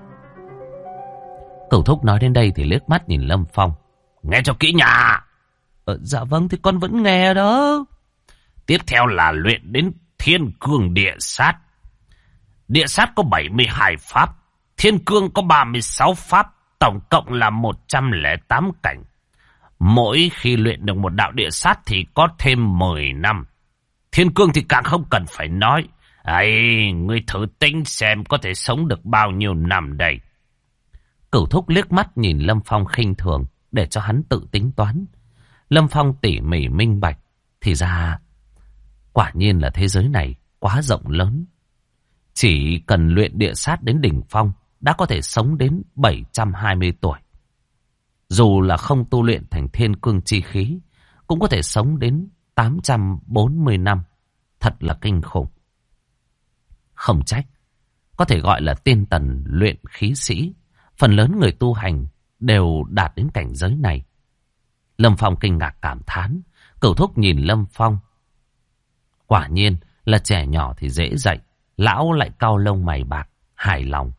Cửu Thúc nói đến đây thì liếc mắt nhìn Lâm Phong. Nghe cho kỹ nha. Dạ vâng, thì con vẫn nghe đó. Tiếp theo là luyện đến thiên cương địa sát. Địa sát có 72 pháp, thiên cương có 36 pháp, tổng cộng là 108 cảnh. Mỗi khi luyện được một đạo địa sát thì có thêm 10 năm. Thiên cương thì càng không cần phải nói. Ngươi thử tính xem có thể sống được bao nhiêu năm đây. Cửu Thúc liếc mắt nhìn Lâm Phong khinh thường, để cho hắn tự tính toán. Lâm Phong tỉ mỉ minh bạch, thì ra quả nhiên là thế giới này quá rộng lớn. Chỉ cần luyện địa sát đến đỉnh phong đã có thể sống đến 720 tuổi. Dù là không tu luyện thành thiên cương chi khí, cũng có thể sống đến 840 năm. Thật là kinh khủng. Không trách, có thể gọi là tiên tần luyện khí sĩ. Phần lớn người tu hành đều đạt đến cảnh giới này. Lâm Phong kinh ngạc cảm thán. Cửu Thúc nhìn Lâm Phong. Quả nhiên là trẻ nhỏ thì dễ dạy. Lão lại cau lông mày bạc, hài lòng.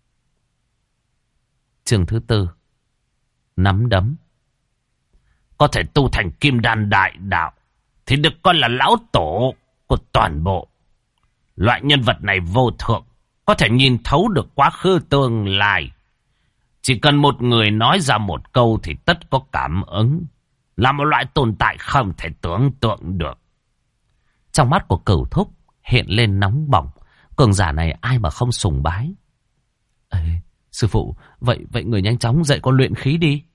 Chương thứ 4. Nắm đấm. Có thể tu thành kim đan đại đạo thì được coi là lão tổ của toàn bộ. Loại nhân vật này vô thượng, có thể nhìn thấu được quá khứ tương lai. Chỉ cần một người nói ra một câu thì tất có cảm ứng. Là một loại tồn tại không thể tưởng tượng được. Trong mắt của Cửu Thúc hiện lên nóng bỏng. Cường giả này ai mà không sùng bái. Sư phụ, vậy người nhanh chóng dạy con luyện khí đi.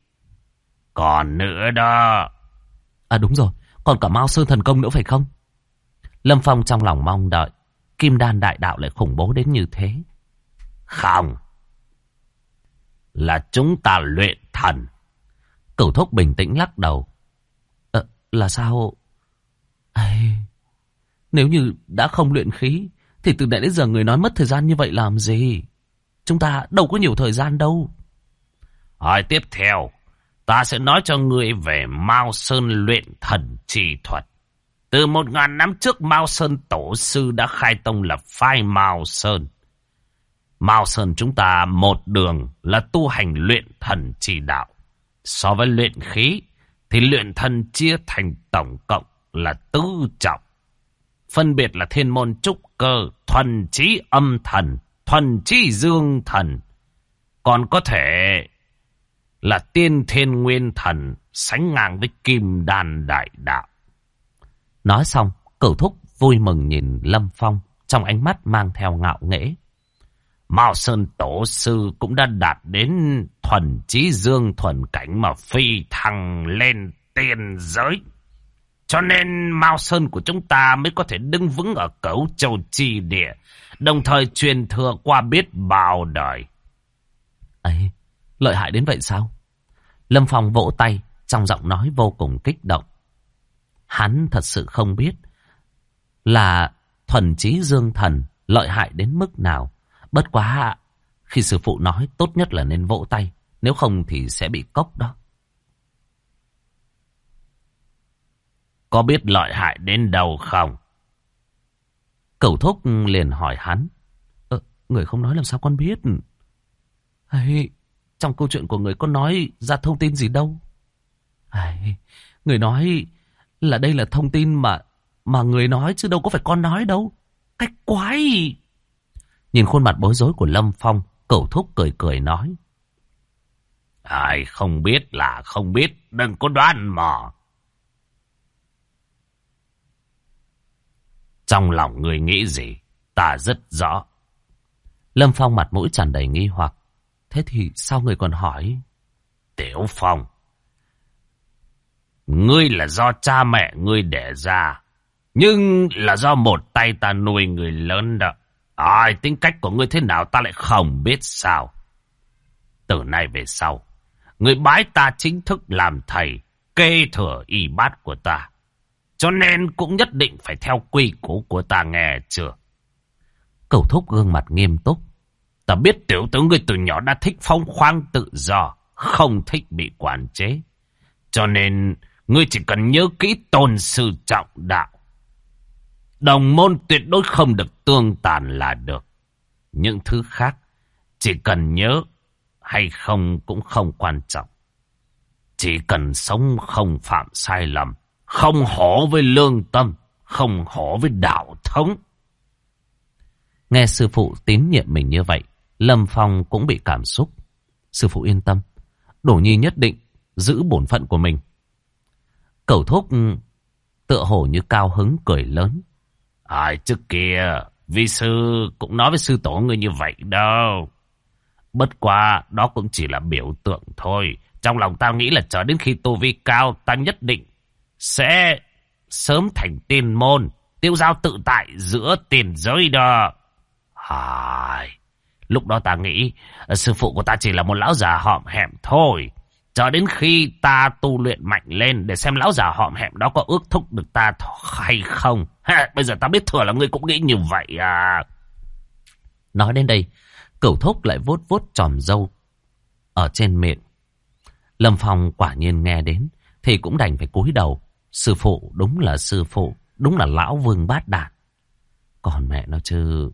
Còn nữa đó. Đúng rồi, còn cả Mao Sơn thần công nữa phải không? Lâm Phong trong lòng mong đợi kim đan đại đạo lại khủng bố đến như thế. Không, là chúng ta luyện thần. Cửu Thúc bình tĩnh lắc đầu. Là sao? Nếu như đã không luyện khí thì từ nãy đến giờ người nói mất thời gian như vậy làm gì? Chúng ta đâu có nhiều thời gian đâu. Hỏi tiếp theo, ta sẽ nói cho ngươi về Mao Sơn luyện thần chi thuật. Từ 1000 năm trước, Mao Sơn tổ sư đã khai tông lập phái Mao Sơn. Mao Sơn chúng ta một đường là tu hành luyện thần chi đạo. So với luyện khí thì luyện thần chia thành tổng cộng là tứ trọng. Phân biệt là thiên môn trúc cơ, thuần chí âm thần, thuần chí dương thần. Còn có thể là tiên thiên nguyên thần, sánh ngang với kim đan đại đạo. Nói xong, Cửu Thúc vui mừng nhìn Lâm Phong, trong ánh mắt mang theo ngạo nghễ. Mao Sơn tổ sư cũng đã đạt đến thuần chí dương thuần cảnh mà phi thăng lên tiên giới. Cho nên Mao Sơn của chúng ta mới có thể đứng vững ở Cửu Châu chi địa, đồng thời truyền thừa qua biết bao đời. Ấy, lợi hại đến vậy sao? Lâm Phong vỗ tay, trong giọng nói vô cùng kích động. Hắn thật sự không biết là thuần chí dương thần lợi hại đến mức nào. Bất quá khi sư phụ nói tốt nhất là nên vỗ tay, nếu không thì sẽ bị cốc đó. Có biết lợi hại đến đâu không? Cửu Thúc liền hỏi hắn. Người không nói làm sao con biết? Trong câu chuyện của người có nói ra thông tin gì đâu. Người nói là đây là thông tin mà người nói chứ đâu có phải con nói đâu. Cách quái. Nhìn khuôn mặt bối rối của Lâm Phong, Cửu Thúc cười cười nói. Ai không biết là không biết, đừng có đoán mò. Trong lòng người nghĩ gì, ta rất rõ. Lâm Phong mặt mũi tràn đầy nghi hoặc. Thế thì sao người còn hỏi? Tiểu Phong, ngươi là do cha mẹ ngươi đẻ ra, nhưng là do một tay ta nuôi người lớn đó. Tính cách của ngươi thế nào ta lại không biết sao. Từ nay về sau, ngươi bái ta chính thức làm thầy, kế thừa y bát của ta. Cho nên cũng nhất định phải theo quy củ của ta, nghe chưa? Cửu Thúc gương mặt nghiêm túc. Ta biết tiểu tử ngươi từ nhỏ đã thích phóng khoáng tự do, không thích bị quản chế. Cho nên ngươi chỉ cần nhớ kỹ tôn sư trọng đạo. Đồng môn tuyệt đối không được tương tàn là được. Những thứ khác chỉ cần nhớ hay không cũng không quan trọng. Chỉ cần sống không phạm sai lầm, không hổ với lương tâm, không hổ với đạo thống. Nghe sư phụ tín nhiệm mình như vậy, Lâm Phong cũng bị cảm xúc. Sư phụ yên tâm, Đổ Nhi nhất định giữ bổn phận của mình. Cẩu Thúc tựa hồ như cao hứng cười lớn. Trước kia vi sư cũng nói với sư tổ ngươi như vậy đâu. Bất quá đó cũng chỉ là biểu tượng thôi. Trong lòng tao nghĩ là chờ đến khi tu vi cao, ta nhất định sẽ sớm thành tiên môn, tiêu giao tự tại giữa tiền giới đó. Lúc đó ta nghĩ sư phụ của ta chỉ là một lão già hõm hẹm thôi. Chờ đến khi ta tu luyện mạnh lên để xem lão già hõm hẹm đó có ước thúc được ta hay không. Bây giờ ta biết thừa là ngươi cũng nghĩ như vậy à. Nói đến đây, Cửu Thúc lại vuốt vuốt chòm râu ở trên miệng. Lâm Phong quả nhiên nghe đến thì cũng đành phải cúi đầu. Sư phụ đúng là sư phụ, đúng là lão vương bát đản. Còn mẹ nó chứ.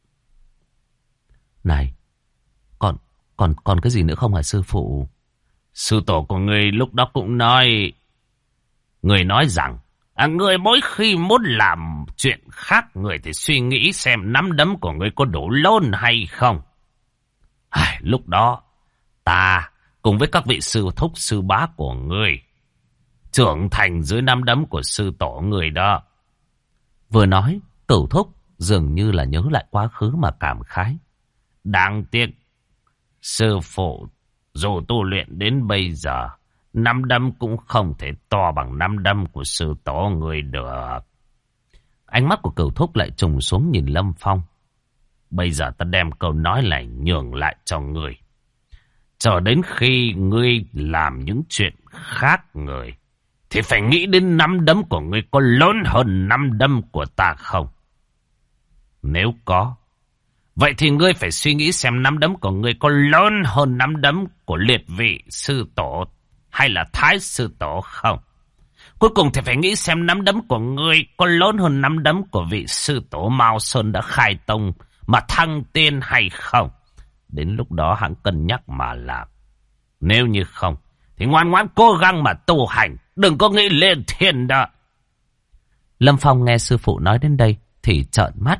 Này, còn cái gì nữa không hả sư phụ? Sư tổ của ngươi lúc đó cũng nói. Người nói rằng người mỗi khi muốn làm chuyện khác người thì suy nghĩ xem nắm đấm của người có đủ lớn hay không. Lúc đó ta cùng với các vị sư thúc sư bá của ngươi trưởng thành dưới nắm đấm của sư tổ người đó. Vừa nói, Cửu Thúc dường như là nhớ lại quá khứ mà cảm khái. Đáng tiếc, sư phụ dù tu luyện đến bây giờ, nắm đấm cũng không thể to bằng nắm đấm của sư tổ người được. Ánh mắt của Cửu Thúc lại trùng xuống nhìn Lâm Phong. Bây giờ ta đem câu nói này nhường lại cho ngươi. Chờ đến khi ngươi làm những chuyện khác người, thì phải nghĩ đến nắm đấm của ngươi có lớn hơn nắm đấm của ta không? Nếu có, vậy thì ngươi phải suy nghĩ xem nắm đấm của ngươi có lớn hơn nắm đấm của liệt vị sư tổ hay là thái sư tổ không? Cuối cùng thì phải nghĩ xem nắm đấm của ngươi có lớn hơn nắm đấm của vị sư tổ Mao Sơn đã khai tông mà thăng tiên hay không. Đến lúc đó hãng cân nhắc mà làm. Nếu như không, thì ngoan ngoãn cố gắng mà tu hành, đừng có nghĩ lên thiên đó. Lâm Phong nghe sư phụ nói đến đây thì trợn mắt.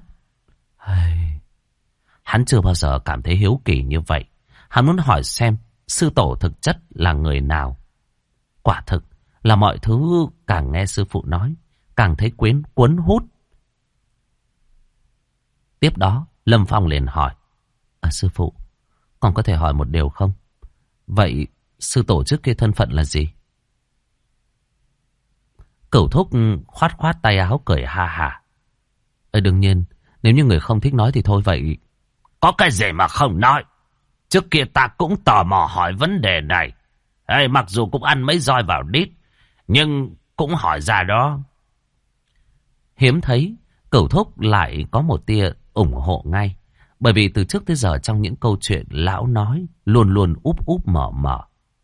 Hắn chưa bao giờ cảm thấy hiếu kỳ như vậy. Hắn muốn hỏi xem sư tổ thực chất là người nào. Quả thực là mọi thứ càng nghe sư phụ nói, càng thấy cuốn hút. Tiếp đó, Lâm Phong liền hỏi. Sư phụ, con có thể hỏi một điều không? Vậy sư tổ trước kia thân phận là gì? Cửu Thúc khoát khoát tay áo cười ha hả. Đương nhiên, nếu như người không thích nói thì thôi vậy. Có cái gì mà không nói? Trước kia ta cũng tò mò hỏi vấn đề này. Mặc dù cũng ăn mấy roi vào đít, nhưng cũng hỏi ra đó. Hiếm thấy, Cửu Thúc lại có một tia ủng hộ ngay. Bởi vì từ trước tới giờ trong những câu chuyện lão nói luôn luôn úp úp mở mở.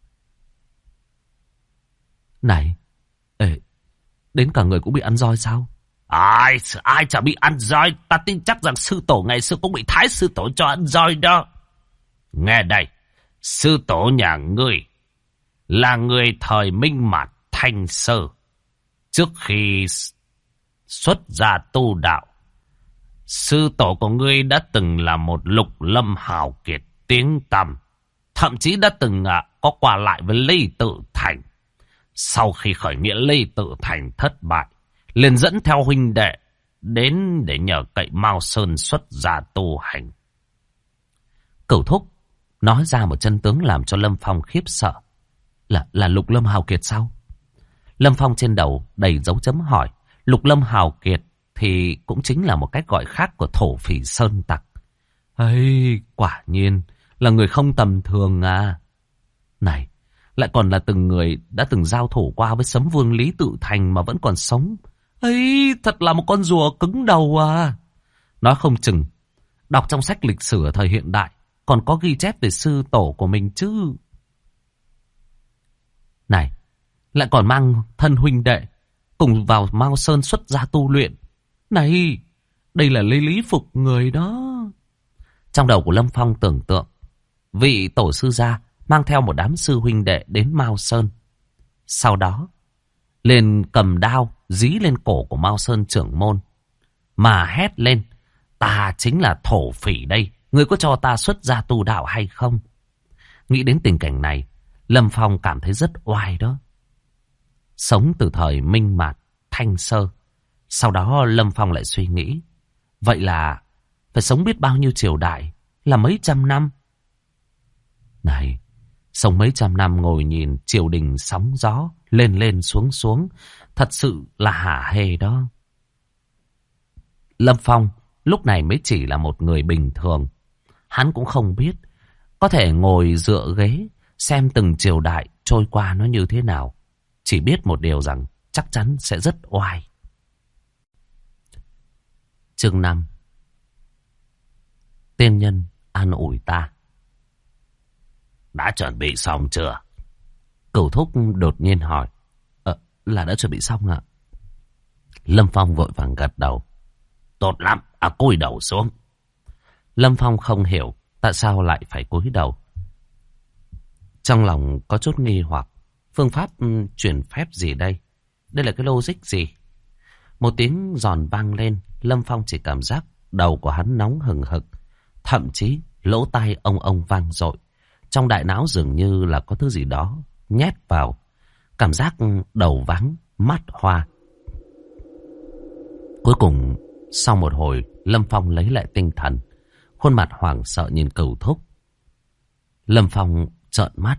Này, đến cả người cũng bị ăn roi sao? Ai chả bị ăn roi. Ta tin chắc rằng sư tổ ngày xưa cũng bị thái sư tổ cho ăn roi đó. Nghe đây, sư tổ nhà ngươi là người thời Minh Mạt Thanh Sơ. Trước khi xuất gia tu đạo, sư tổ của ngươi đã từng là một lục lâm hào kiệt tiếng tăm, thậm chí đã từng có qua lại với Lê Tự Thành. Sau khi khởi nghĩa Lê Tự Thành thất bại, liền dẫn theo huynh đệ đến để nhờ cậy Mao Sơn xuất gia tu hành. Cửu Thúc nói ra một chân tướng làm cho Lâm Phong khiếp sợ. Là lục lâm hào kiệt sao? Lâm Phong trên đầu đầy dấu chấm hỏi. Lục lâm hào kiệt thì cũng chính là một cách gọi khác của thổ phỉ sơn tặc. Quả nhiên là người không tầm thường à. Này, lại còn là từng người đã từng giao thủ qua với Sấm Vương Lý Tự Thành mà vẫn còn sống. Thật là một con rùa cứng đầu à. Nói không chừng đọc trong sách lịch sử ở thời hiện đại còn có ghi chép về sư tổ của mình chứ. Này, lại còn mang thân huynh đệ cùng vào Mao Sơn xuất gia tu luyện. Này, đây là lấy lý phục người đó. Trong đầu của Lâm Phong tưởng tượng vị tổ sư gia mang theo một đám sư huynh đệ đến Mao Sơn. Sau đó liền cầm đao dí lên cổ của Mao Sơn trưởng môn mà hét lên. Ta chính là thổ phỉ đây, ngươi có cho ta xuất gia tu đạo hay không? Nghĩ đến tình cảnh này, Lâm Phong cảm thấy rất oai đó. Sống từ thời Minh Mạt Thanh Sơ. Sau đó Lâm Phong lại suy nghĩ, vậy là phải sống biết bao nhiêu triều đại, là mấy trăm năm. Này, sống mấy trăm năm ngồi nhìn triều đình sóng gió, lên lên xuống xuống, thật sự là hả hê đó. Lâm Phong lúc này mới chỉ là một người bình thường. Hắn cũng không biết có thể ngồi dựa ghế xem từng triều đại trôi qua nó như thế nào. Chỉ biết một điều rằng chắc chắn sẽ rất oai. Chương 5. Tiên nhân an ủi ta. Đã chuẩn bị xong chưa? Cửu Thúc đột nhiên hỏi. Là đã chuẩn bị xong ạ. Lâm Phong vội vàng gật đầu. Tốt lắm, cúi đầu xuống. Lâm Phong không hiểu tại sao lại phải cúi đầu. Trong lòng có chút nghi hoặc. Phương pháp chuyển phép gì đây? Đây là cái logic gì? Một tiếng giòn vang lên. Lâm Phong chỉ cảm giác đầu của hắn nóng hừng hực. Thậm chí lỗ tai ông vang dội. Trong đại não dường như là có thứ gì đó nhét vào. Cảm giác đầu váng, mắt hoa. Cuối cùng, sau một hồi, Lâm Phong lấy lại tinh thần. Khuôn mặt hoảng sợ nhìn Cửu Thúc. Lâm Phong trợn mắt.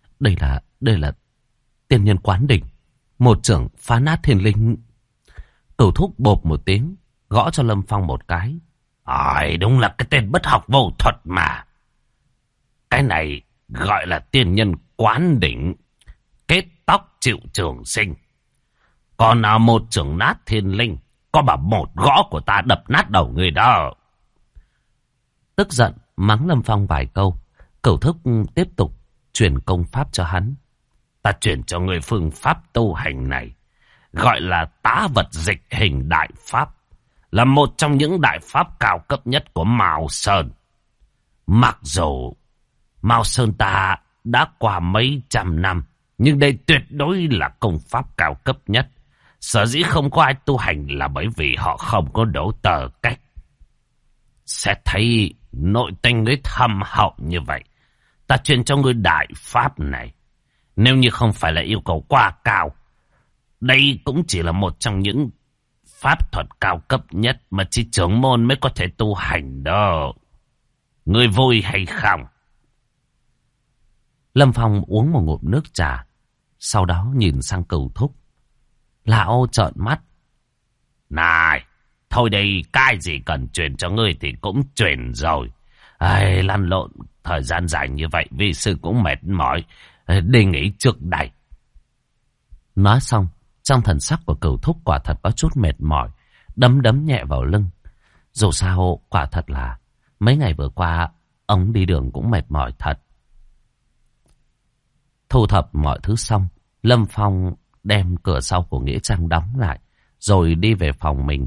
Đây là tiên nhân Quán Đỉnh. Một chưởng phá nát thiên linh. Cửu thúc bộp một tiếng, gõ cho Lâm Phong một cái. Đúng là cái tên bất học vô thuật mà. Cái này gọi là tiên nhân quán đỉnh, kết tóc chịu trường sinh. Còn một trưởng nát thiên linh, có bảo một gõ của ta đập nát đầu người đó. Tức giận mắng Lâm Phong vài câu, Cửu thúc tiếp tục truyền công pháp cho hắn. Ta chuyển cho người phương pháp tu hành này, gọi là tá vật dịch hình đại pháp, là một trong những đại pháp cao cấp nhất của Mao Sơn. Mặc dù Mao Sơn ta đã qua mấy trăm năm, nhưng đây tuyệt đối là công pháp cao cấp nhất. Sở dĩ không có ai tu hành là bởi vì họ không có đủ tờ cách. Sẽ thấy nội tình ấy thâm hậu như vậy, ta truyền cho ngươi đại pháp này. Nếu như không phải là yêu cầu quá cao, đây cũng chỉ là một trong những pháp thuật cao cấp nhất mà chỉ trưởng môn mới có thể tu hành đó. Ngươi vui hay không? Lâm Phong uống một ngụm nước trà, sau đó nhìn sang Cửu thúc. Lão trợn mắt. Này, thôi đây, cái gì cần truyền cho ngươi thì cũng truyền rồi. Lăn lộn thời gian dài như vậy, vi sư cũng mệt mỏi. Đi nghỉ trước đây. Nói xong, trong thần sắc của Cửu thúc quả thật có chút mệt mỏi, đấm nhẹ vào lưng. Dù sao, quả thật là mấy ngày vừa qua, ông đi đường cũng mệt mỏi thật. Thu thập mọi thứ xong, Lâm Phong đem cửa sau của nghĩa trang đóng lại, rồi đi về phòng mình.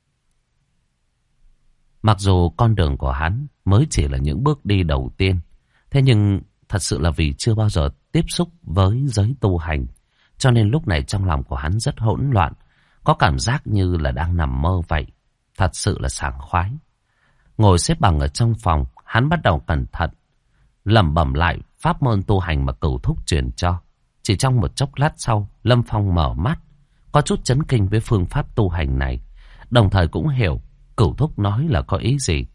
Mặc dù con đường của hắn mới chỉ là những bước đi đầu tiên, thế nhưng thật sự là vì chưa bao giờ tiếp xúc với giới tu hành, cho nên lúc này trong lòng của hắn rất hỗn loạn, có cảm giác như là đang nằm mơ vậy. Thật sự là sảng khoái. Ngồi xếp bằng ở trong phòng, hắn bắt đầu cẩn thận lẩm bẩm lại pháp môn tu hành mà Cửu thúc truyền cho. Chỉ trong một chốc lát sau, Lâm Phong mở mắt, có chút chấn kinh với phương pháp tu hành này, đồng thời cũng hiểu Cửu thúc nói là có ý gì.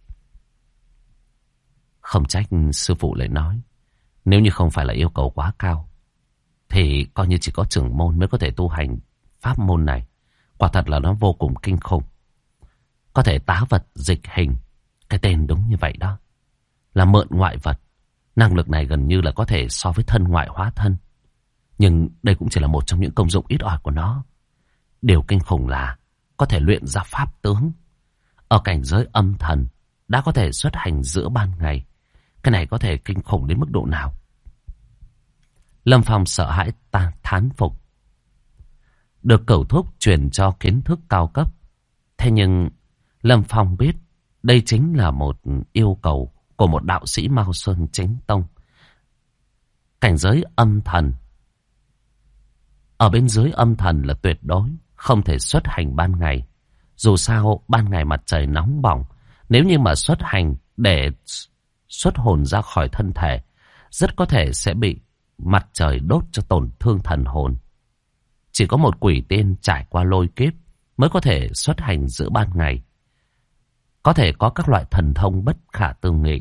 Không trách sư phụ lại nói, nếu như không phải là yêu cầu quá cao, thì coi như chỉ có trưởng môn mới có thể tu hành pháp môn này. Quả thật là nó vô cùng kinh khủng. Có thể tá vật dịch hình, cái tên đúng như vậy đó, là mượn ngoại vật. Năng lực này gần như là có thể so với thân ngoại hóa thân. Nhưng đây cũng chỉ là một trong những công dụng ít ỏi của nó. Điều kinh khủng là có thể luyện ra pháp tướng. Ở cảnh giới âm thần đã có thể xuất hành giữa ban ngày. Cái này có thể kinh khủng đến mức độ nào? Lâm Phong sợ hãi thán phục. Được Cửu thúc truyền cho kiến thức cao cấp, thế nhưng Lâm Phong biết đây chính là một yêu cầu của một đạo sĩ Mao Sơn chính tông. Cảnh giới âm thần, ở bên dưới âm thần là tuyệt đối không thể xuất hành ban ngày. Dù sao ban ngày mặt trời nóng bỏng, nếu như mà xuất hành để xuất hồn ra khỏi thân thể, rất có thể sẽ bị mặt trời đốt cho tổn thương thần hồn. Chỉ có một quỷ tiên trải qua lôi kiếp mới có thể xuất hành giữa ban ngày, có thể có các loại thần thông bất khả tư nghị.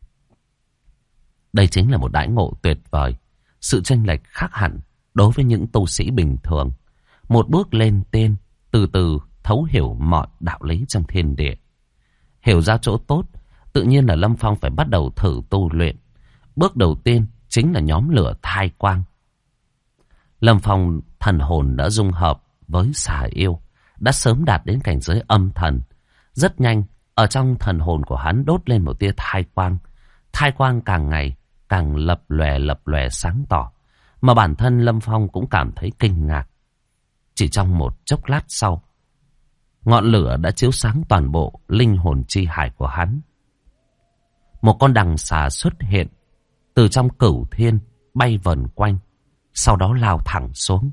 Đây chính là một đãi ngộ tuyệt vời, sự chênh lệch khác hẳn đối với những tu sĩ bình thường. Một bước lên tiên, từ từ thấu hiểu mọi đạo lý trong thiên địa. Hiểu ra chỗ tốt, tự nhiên là Lâm Phong phải bắt đầu thử tu luyện. Bước đầu tiên chính là nhóm lửa thai quang. Lâm Phong thần hồn đã dung hợp với xà yêu, đã sớm đạt đến cảnh giới âm thần. Rất nhanh, ở trong thần hồn của hắn đốt lên một tia thai quang. Thai quang càng ngày càng lập lòe sáng tỏ, mà bản thân Lâm Phong cũng cảm thấy kinh ngạc. Chỉ trong một chốc lát sau, ngọn lửa đã chiếu sáng toàn bộ linh hồn chi hải của hắn. Một con đằng xà xuất hiện từ trong cửu thiên, bay vần quanh, sau đó lao thẳng xuống.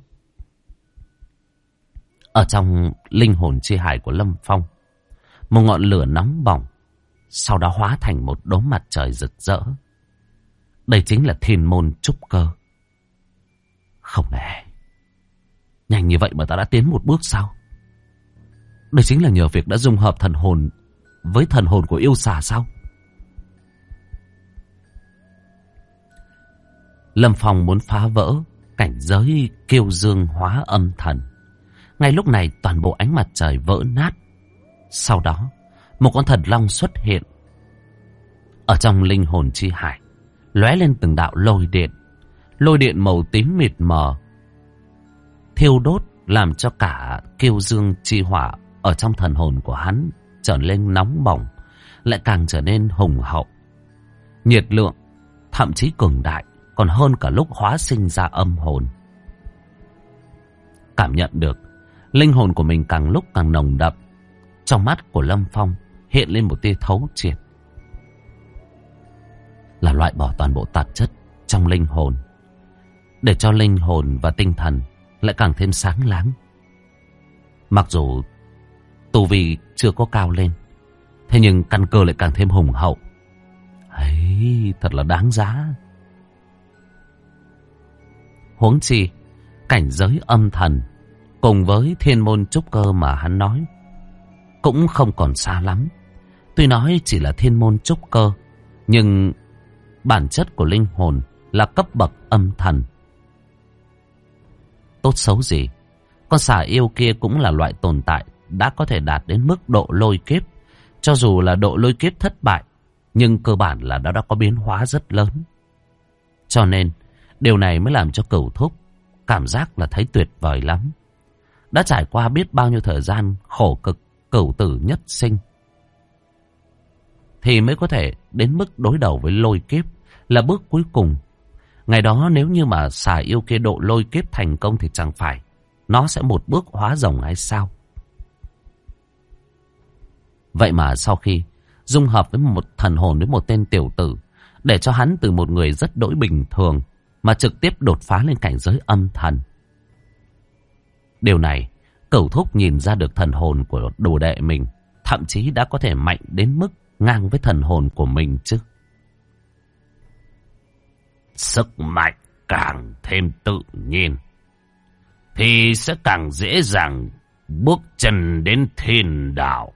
Ở trong linh hồn chi hải của Lâm Phong, một ngọn lửa nóng bỏng, sau đó hóa thành một đốm mặt trời rực rỡ. Đây chính là thiên môn trúc cơ. Không lẽ nhanh như vậy mà ta đã tiến một bước sao? Đây chính là nhờ việc đã dung hợp thần hồn với thần hồn của yêu xà sao? Lâm Phong muốn phá vỡ cảnh giới kiêu dương hóa âm thần. Ngay lúc này toàn bộ ánh mặt trời vỡ nát. Sau đó, một con thần long xuất hiện. Ở trong linh hồn chi hải, lóe lên từng đạo lôi điện. Lôi điện màu tím mịt mờ, thiêu đốt làm cho cả kiêu dương chi hỏa ở trong thần hồn của hắn trở nên nóng bỏng, lại càng trở nên hùng hậu. Nhiệt lượng thậm chí cường đại, còn hơn cả lúc hóa sinh ra âm hồn. Cảm nhận được linh hồn của mình càng lúc càng nồng đậm. Trong mắt của Lâm Phong hiện lên một tia thấu triệt, là loại bỏ toàn bộ tạp chất trong linh hồn, để cho linh hồn và tinh thần lại càng thêm sáng láng. Mặc dù tu vi chưa có cao lên, thế nhưng căn cơ lại càng thêm hùng hậu. Ấy, thật là đáng giá. Huống chi cảnh giới âm thần cùng với thiên môn trúc cơ mà hắn nói cũng không còn xa lắm. Tuy nói chỉ là thiên môn trúc cơ, nhưng bản chất của linh hồn là cấp bậc âm thần. Tốt xấu gì, con xà yêu kia cũng là loại tồn tại đã có thể đạt đến mức độ lôi kiếp. Cho dù là độ lôi kiếp thất bại, nhưng cơ bản là nó đã có biến hóa rất lớn. Cho nên điều này mới làm cho Cửu Thúc cảm giác là thấy tuyệt vời lắm. Đã trải qua biết bao nhiêu thời gian khổ cực cửu tử nhất sinh, thì mới có thể đến mức đối đầu với lôi kiếp, là bước cuối cùng. Ngày đó nếu như mà xà yêu kia độ lôi kiếp thành công thì chẳng phải nó sẽ một bước hóa rồng hay sao? Vậy mà sau khi dung hợp với một thần hồn với một tên tiểu tử, để cho hắn từ một người rất đỗi bình thường mà trực tiếp đột phá lên cảnh giới âm thần. Điều này Cửu Thúc nhìn ra được thần hồn của đồ đệ mình thậm chí đã có thể mạnh đến mức ngang với thần hồn của mình chứ. Sức mạnh càng thêm tự nhiên thì sẽ càng dễ dàng bước chân đến thiên đạo.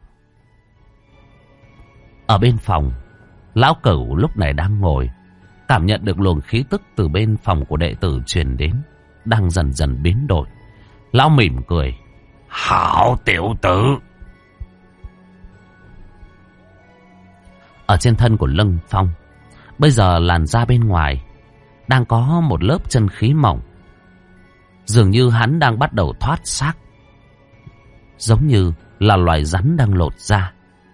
Ở bên phòng, lão Cửu lúc này đang ngồi, cảm nhận được luồng khí tức từ bên phòng của đệ tử truyền đến, đang dần dần biến đổi. Lão mỉm cười. Hảo tiểu tử. Ở trên thân của Lâm Phong, bây giờ làn da bên ngoài đang có một lớp chân khí mỏng. Dường như hắn đang bắt đầu thoát xác, giống như là loài rắn đang lột da.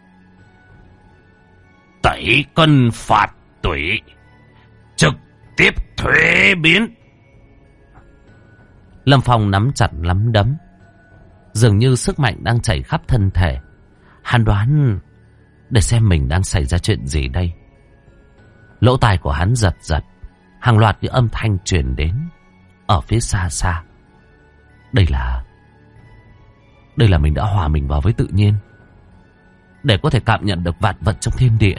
Tẩy cân phạt tủy, trực tiếp thuế biến. Lâm Phong nắm chặt nắm đấm, dường như sức mạnh đang chảy khắp thân thể. Hắn đoán để xem mình đang xảy ra chuyện gì đây. Lỗ tai của hắn giật giật, hàng loạt những âm thanh truyền đến ở phía xa xa. Đây là mình đã hòa mình vào với tự nhiên, để có thể cảm nhận được vạn vật trong thiên địa.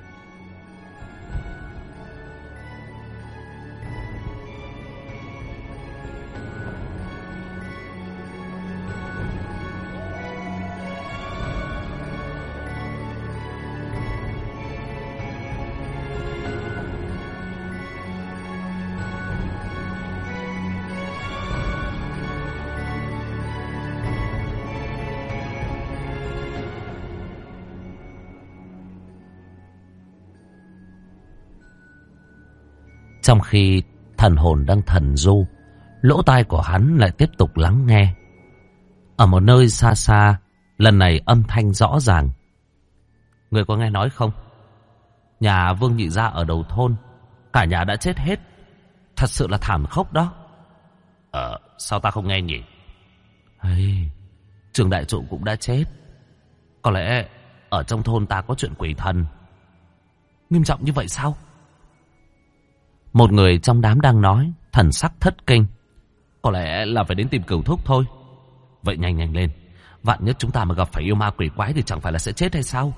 Trong khi thần hồn đang thần du, lỗ tai của hắn lại tiếp tục lắng nghe. Ở một nơi xa xa, lần này âm thanh rõ ràng. Người có nghe nói không? Nhà Vương Nhị Gia ở đầu thôn, cả nhà đã chết hết. Thật sự là thảm khốc đó. Sao ta không nghe nhỉ? Trường đại trụ cũng đã chết. Có lẽ ở trong thôn ta có chuyện quỷ thần. Nghiêm trọng như vậy sao? Một người trong đám đang nói, thần sắc thất kinh. Có lẽ là phải đến tìm Cửu Thúc thôi. Vậy nhanh nhanh lên, vạn nhất chúng ta mà gặp phải yêu ma quỷ quái thì chẳng phải là sẽ chết hay sao?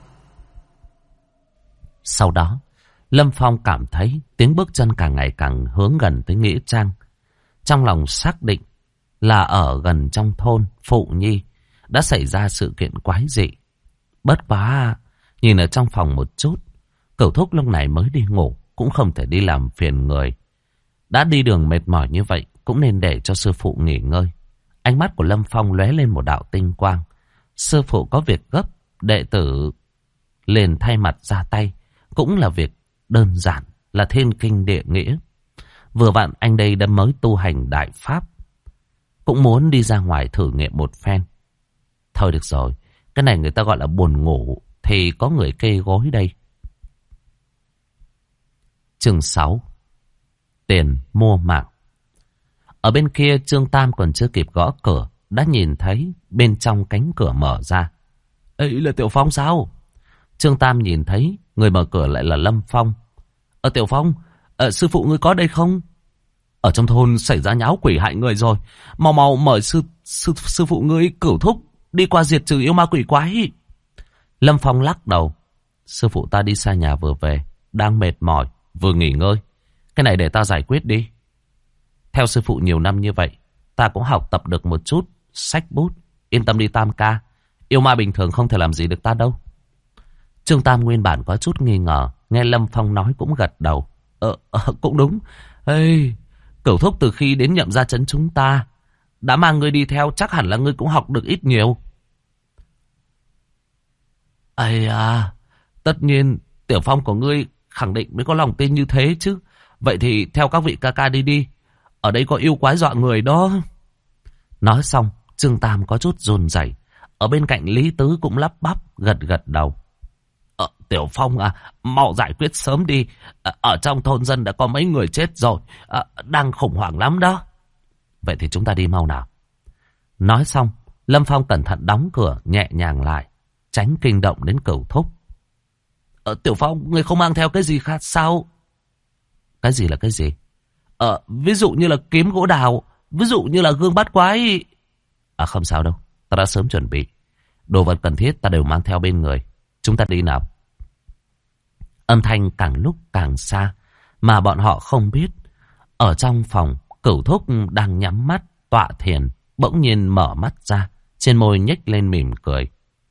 Sau đó, Lâm Phong cảm thấy tiếng bước chân càng ngày càng hướng gần tới nghĩa trang. Trong lòng xác định là ở gần trong thôn Phụ Nhi đã xảy ra sự kiện quái dị. Bất quá, nhìn ở trong phòng một chút, Cửu Thúc lúc này mới đi ngủ, cũng không thể đi làm phiền người. Đã đi đường mệt mỏi như vậy, cũng nên để cho sư phụ nghỉ ngơi. Ánh mắt của Lâm Phong lóe lên một đạo tinh quang. Sư phụ có việc gấp, đệ tử liền thay mặt ra tay. Cũng là việc đơn giản, là thiên kinh địa nghĩa. Vừa vặn anh đây đã mới tu hành đại pháp, cũng muốn đi ra ngoài thử nghiệm một phen. Thôi được rồi, cái này người ta gọi là buồn ngủ, thì có người kê gối đây. Chương 6. Tiền mua mạng. Ở bên kia Trương Tam còn chưa kịp gõ cửa, đã nhìn thấy bên trong cánh cửa mở ra. Ấy là Tiểu Phong sao? Trương Tam nhìn thấy người mở cửa lại là Lâm Phong. Tiểu Phong, sư phụ ngươi có đây không? Ở trong thôn xảy ra nháo quỷ hại người rồi. Mau mau mời sư phụ ngươi Cửu Thúc đi qua diệt trừ yêu ma quỷ quái. Lâm Phong lắc đầu. Sư phụ ta đi xa nhà vừa về, đang mệt mỏi, vừa nghỉ ngơi. Cái này để ta giải quyết đi. Theo sư phụ nhiều năm như vậy, ta cũng học tập được một chút sách bút. Yên tâm đi Tam ca, yêu ma bình thường không thể làm gì được ta đâu. Trương Tam nguyên bản có chút nghi ngờ, nghe Lâm Phong nói cũng gật đầu. Cũng đúng. Ê, Cửu Thúc từ khi đến Nhậm Gia Trấn chúng ta đã mang ngươi đi theo, chắc hẳn là ngươi cũng học được ít nhiều. Ây à, tất nhiên Tiểu Phong của ngươi khẳng định mới có lòng tin như thế chứ. Vậy thì theo các vị ca ca đi đi, ở đây có yêu quái dọa người đó. Nói xong Trương Tam có chút run rẩy. Ở bên cạnh Lý Tứ cũng lắp bắp gật gật đầu. Tiểu Phong à, mau giải quyết sớm đi. Ở trong thôn dân đã có mấy người chết rồi, đang khủng hoảng lắm đó. Vậy thì chúng ta đi mau nào. Nói xong Lâm Phong cẩn thận đóng cửa nhẹ nhàng lại, tránh kinh động đến Cửu Thúc. Tiểu Phong, ngươi không mang theo cái gì khác sao? Cái gì là cái gì? Ví dụ như là kiếm gỗ đào, ví dụ như là gương bát quái. Không sao đâu, ta đã sớm chuẩn bị. Đồ vật cần thiết ta đều mang theo bên người. Chúng ta đi nào. Âm thanh càng lúc càng xa, mà bọn họ không biết. Ở trong phòng, Cửu Thúc đang nhắm mắt tọa thiền, bỗng nhiên mở mắt ra, trên môi nhếch lên mỉm cười.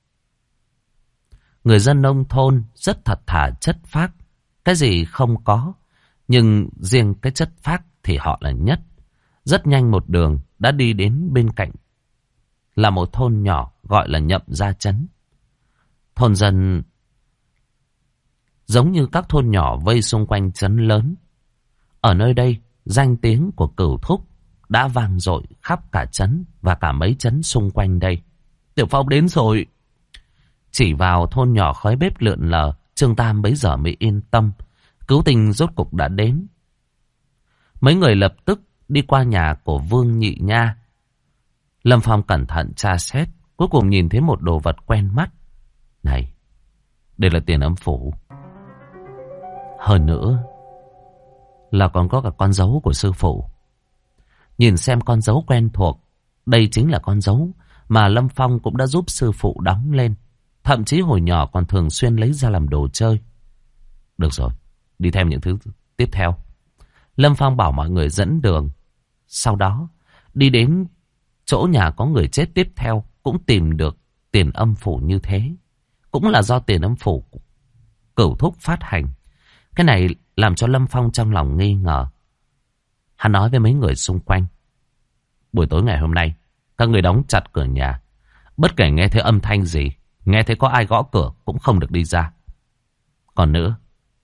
Người dân nông thôn rất thật thà chất phác, cái gì không có, nhưng riêng cái chất phác thì họ là nhất. Rất nhanh một đường đã đi đến bên cạnh là một thôn nhỏ gọi là Nhậm Gia Trấn. Thôn dân giống như các thôn nhỏ vây xung quanh trấn lớn. Ở nơi đây, danh tiếng của Cửu Thúc đã vang dội khắp cả trấn và cả mấy trấn xung quanh đây. Tiểu Phong đến rồi. Chỉ vào thôn nhỏ khói bếp lượn lờ, Trương Tam bấy giờ mới yên tâm. Cứu tinh rốt cục đã đến. Mấy người lập tức đi qua nhà của Vương Nhị Nha. Lâm Phong cẩn thận tra xét, cuối cùng nhìn thấy một đồ vật quen mắt. Này, đây là tiền âm phủ. Hơn nữa là còn có cả con dấu của sư phụ. Nhìn xem con dấu quen thuộc, đây chính là con dấu mà Lâm Phong cũng đã giúp sư phụ đóng lên. Thậm chí hồi nhỏ còn thường xuyên lấy ra làm đồ chơi. Được rồi, đi thêm những thứ tiếp theo. Lâm Phong bảo mọi người dẫn đường. Sau đó đi đến chỗ nhà có người chết tiếp theo, cũng tìm được tiền âm phủ như thế. Cũng là do tiền âm phủ Cửu Thúc phát hành. Cái này làm cho Lâm Phong trong lòng nghi ngờ. Hắn nói với mấy người xung quanh. Buổi tối ngày hôm nay, các người đóng chặt cửa nhà. Bất kể nghe thấy âm thanh gì, nghe thấy có ai gõ cửa cũng không được đi ra. Còn nữa,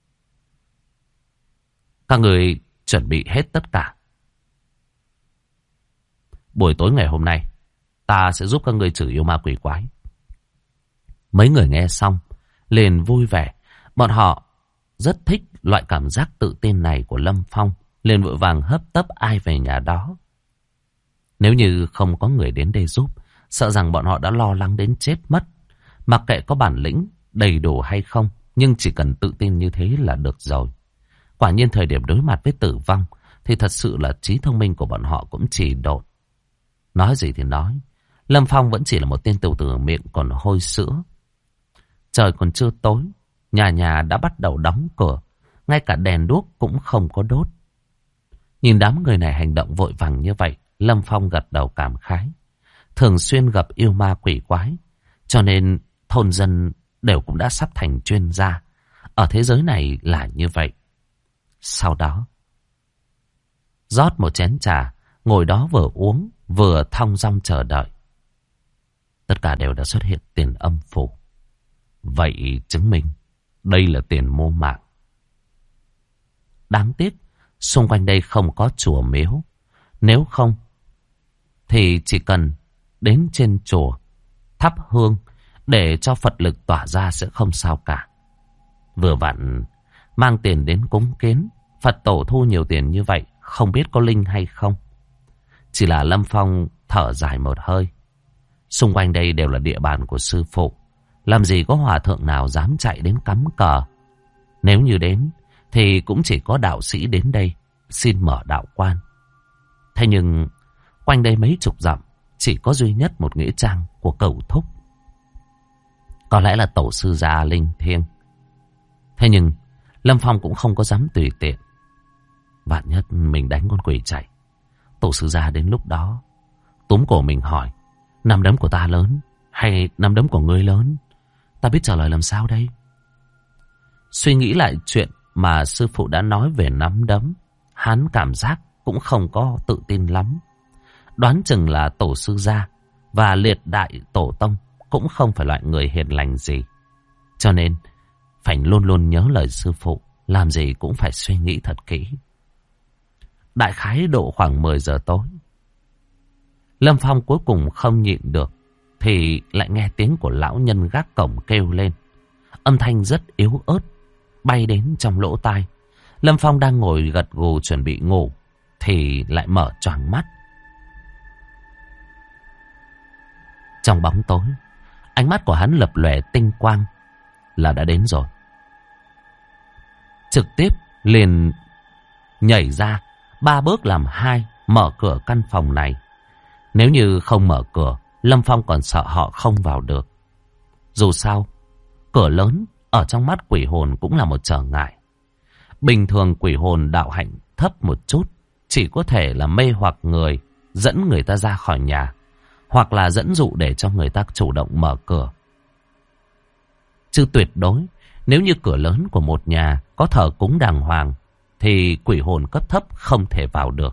các người chuẩn bị hết tất cả. Buổi tối ngày hôm nay, ta sẽ giúp các người trừ yêu ma quỷ quái. Mấy người nghe xong liền vui vẻ. Bọn họ rất thích loại cảm giác tự tin này của Lâm Phong, liền vội vàng hấp tấp ai về nhà đó. Nếu như không có người đến đây giúp, sợ rằng bọn họ đã lo lắng đến chết mất. Mặc kệ có bản lĩnh đầy đủ hay không, nhưng chỉ cần tự tin như thế là được rồi. Quả nhiên thời điểm đối mặt với tử vong thì thật sự là trí thông minh của bọn họ cũng chỉ độn. Nói gì thì nói, Lâm Phong vẫn chỉ là một tên tiểu tử miệng còn hôi sữa. Trời còn chưa tối, nhà nhà đã bắt đầu đóng cửa, ngay cả đèn đuốc cũng không có đốt. Nhìn đám người này hành động vội vàng như vậy, Lâm Phong gật đầu cảm khái. Thường xuyên gặp yêu ma quỷ quái, cho nên thôn dân đều cũng đã sắp thành chuyên gia. Ở thế giới này là như vậy. Sau đó, rót một chén trà, ngồi đó vừa uống, vừa thong dong chờ đợi. Tất cả đều đã xuất hiện tiền âm phủ. Vậy chứng minh đây là tiền mua mạng. Đáng tiếc xung quanh đây không có chùa miếu. Nếu không thì chỉ cần đến trên chùa thắp hương để cho Phật lực tỏa ra sẽ không sao cả. Vừa vặn mang tiền đến cúng kiến, Phật tổ thu nhiều tiền như vậy không biết có linh hay không. Chỉ là Lâm Phong thở dài một hơi. Xung quanh đây đều là địa bàn của sư phụ. Làm gì có hòa thượng nào dám chạy đến cắm cờ. Nếu như đến thì cũng chỉ có đạo sĩ đến đây xin mở đạo quan. Thế nhưng quanh đây mấy chục dặm chỉ có duy nhất một nghĩa trang của Cẩu Thúc. Có lẽ là tổ sư gia linh thiêng. Thế nhưng Lâm Phong cũng không có dám tùy tiện. Vạn nhất mình đánh con quỷ chạy, tổ sư gia đến lúc đó túm cổ mình hỏi: nắm đấm của ta lớn hay nắm đấm của ngươi lớn? Ta biết trả lời làm sao đây? Suy nghĩ lại chuyện mà sư phụ đã nói về nắm đấm, hắn cảm giác cũng không có tự tin lắm. Đoán chừng là tổ sư gia và liệt đại tổ tông cũng không phải loại người hiền lành gì. Cho nên phải luôn luôn nhớ lời sư phụ, làm gì cũng phải suy nghĩ thật kỹ. Đại khái độ khoảng 10 giờ tối, Lâm Phong cuối cùng không nhịn được thì lại nghe tiếng của lão nhân gác cổng kêu lên. Âm thanh rất yếu ớt bay đến trong lỗ tai. Lâm Phong đang ngồi gật gù chuẩn bị ngủ thì lại mở choàng mắt. Trong bóng tối, ánh mắt của hắn lập lòe tinh quang là đã đến rồi. Trực tiếp liền nhảy ra 3 bước làm 2 mở cửa căn phòng này. Nếu như không mở cửa, Lâm Phong còn sợ họ không vào được. Dù sao, cửa lớn ở trong mắt quỷ hồn cũng là một trở ngại. Bình thường quỷ hồn đạo hạnh thấp một chút, chỉ có thể là mê hoặc người, dẫn người ta ra khỏi nhà, hoặc là dẫn dụ để cho người ta chủ động mở cửa. Chứ tuyệt đối, nếu như cửa lớn của một nhà có thờ cúng đàng hoàng, thì quỷ hồn cấp thấp không thể vào được.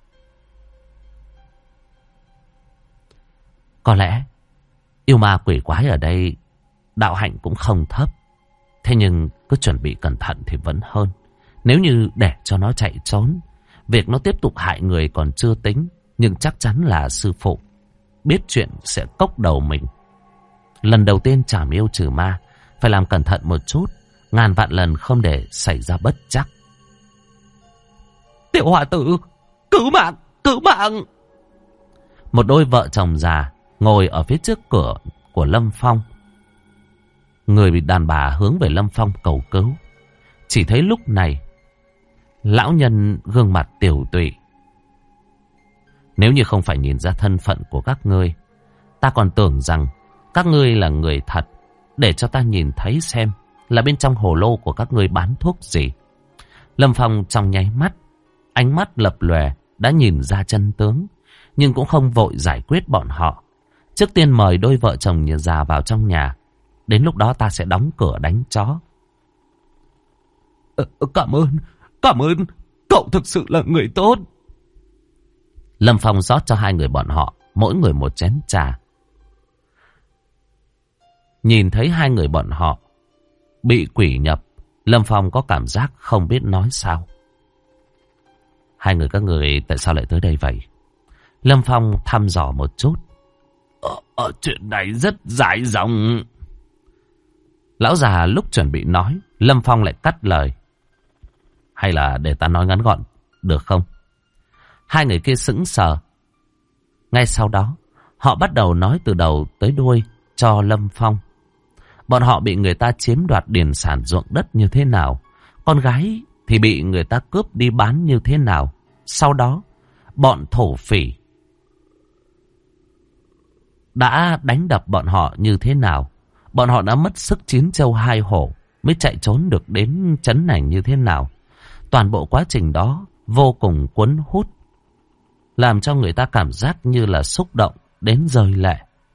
Có lẽ yêu ma quỷ quái ở đây đạo hạnh cũng không thấp. Thế nhưng cứ chuẩn bị cẩn thận thì vẫn hơn. Nếu như để cho nó chạy trốn, việc nó tiếp tục hại người còn chưa tính, nhưng chắc chắn là sư phụ biết chuyện sẽ cốc đầu mình. Lần đầu tiên trảm yêu trừ ma, phải làm cẩn thận một chút, ngàn vạn lần không để xảy ra bất trắc. Tiểu hòa tử, cứu mạng, cứu mạng! Một đôi vợ chồng già ngồi ở phía trước cửa của Lâm Phong. Người bị đàn bà hướng về Lâm Phong cầu cứu. Chỉ thấy lúc này lão nhân gương mặt tiểu tụy. Nếu như không phải nhìn ra thân phận của các ngươi, ta còn tưởng rằng các ngươi là người thật, để cho ta nhìn thấy xem là bên trong hồ lô của các ngươi bán thuốc gì. Lâm Phong trong nháy mắt, ánh mắt lập lòe đã nhìn ra chân tướng, nhưng cũng không vội giải quyết bọn họ. Trước tiên mời đôi vợ chồng nhà già vào trong nhà. Đến lúc đó ta sẽ đóng cửa đánh chó. Cảm ơn, cậu thực sự là người tốt. Lâm Phong rót cho hai người bọn họ mỗi người một chén trà. Nhìn thấy hai người bọn họ bị quỷ nhập, Lâm Phong có cảm giác không biết nói sao. Hai người các người tại sao lại tới đây vậy? Lâm Phong thăm dò một chút. Chuyện này rất dài dòng. Lão già lúc chuẩn bị nói, Lâm Phong lại cắt lời. Hay là để ta nói ngắn gọn, được không? Hai người kia sững sờ. Ngay sau đó, họ bắt đầu nói từ đầu tới đuôi cho Lâm Phong. Bọn họ bị người ta chiếm đoạt điền sản ruộng đất như thế nào, con gái thì bị người ta cướp đi bán như thế nào. Sau đó, bọn thổ phỉ đã đánh đập bọn họ như thế nào. Bọn họ đã mất sức chín châu hai hổ mới chạy trốn được đến trấn này như thế nào. Toàn bộ quá trình đó vô cùng cuốn hút, làm cho người ta cảm giác như là xúc động đến rơi lệ.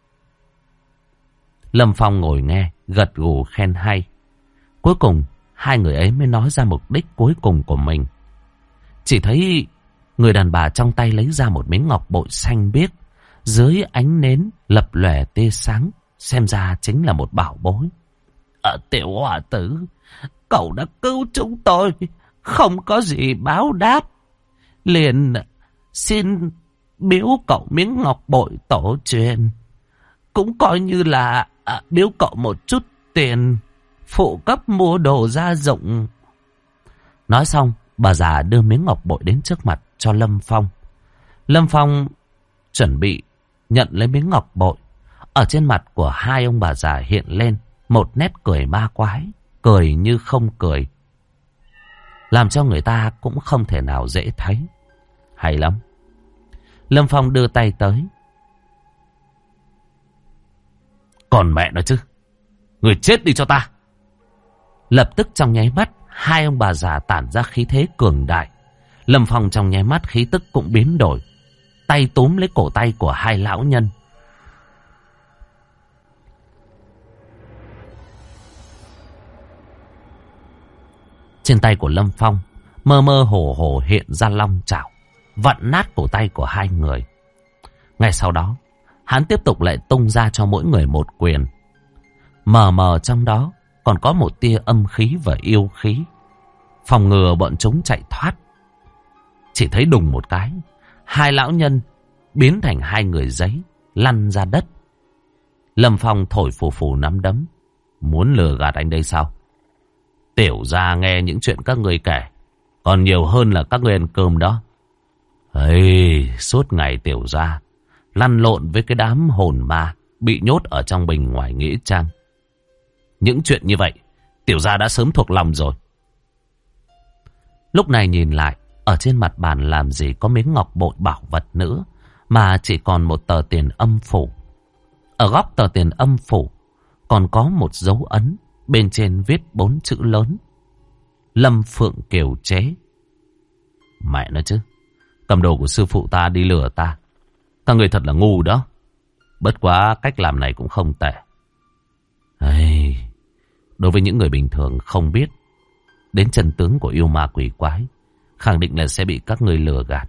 Lâm Phong ngồi nghe, gật gù khen hay. Cuối cùng, hai người ấy mới nói ra mục đích cuối cùng của mình. Chỉ thấy Người đàn bà trong tay lấy ra một miếng ngọc bội xanh biếc, dưới ánh nến lập lòe tia sáng, xem ra chính là một bảo bối. Tiểu hòa tử, cậu đã cứu chúng tôi, không có gì báo đáp, liền xin biếu cậu miếng ngọc bội tổ truyền, cũng coi như là biếu cậu một chút tiền phụ cấp mua đồ gia dụng. Nói xong, bà già đưa miếng ngọc bội đến trước mặt cho Lâm Phong. Lâm Phong chuẩn bị nhận lấy miếng ngọc bội. Ở trên mặt của hai ông bà già hiện lên một nét cười ma quái, cười như không cười, làm cho người ta cũng không thể nào dễ thấy. Hay lắm. Lâm Phong đưa tay tới. Còn mẹ nó chứ, người chết đi cho ta. Lập tức trong nháy mắt, hai ông bà già tản ra khí thế cường đại. Lâm Phong trong nháy mắt khí tức cũng biến đổi, tay túm lấy cổ tay của hai lão nhân. Trên tay của Lâm Phong mơ mơ hồ hồ hiện ra long chảo, vặn nát cổ tay của hai người. Ngay sau đó, hắn tiếp tục lại tung ra cho mỗi người một quyền. Mờ mờ trong đó còn có một tia âm khí và yêu khí, phòng ngừa bọn chúng chạy thoát. Chỉ thấy đùng một cái, hai lão nhân biến thành hai người giấy, lăn ra đất. Lâm Phong thổi phù phù nắm đấm. Muốn lừa gạt anh đây sao? Tiểu gia nghe những chuyện các người kể còn nhiều hơn là các người ăn cơm đó. Suốt ngày tiểu gia lăn lộn với cái đám hồn ma bị nhốt ở trong bình ngoài nghĩa trang. Những chuyện như vậy tiểu gia đã sớm thuộc lòng rồi. Lúc này nhìn lại, ở trên mặt bàn làm gì có miếng ngọc bội bảo vật nữa, mà chỉ còn một tờ tiền âm phủ. Ở góc tờ tiền âm phủ còn có một dấu ấn, bên trên viết 4 chữ lớn: Lâm Phượng kiều chế. Mẹ nó chứ, cầm đồ của sư phụ ta đi lừa ta. Các người thật là ngu đó. Bất quá cách làm này cũng không tệ. Đối với những người bình thường không biết đến chân tướng của yêu ma quỷ quái, khẳng định là sẽ bị các người lừa gạt.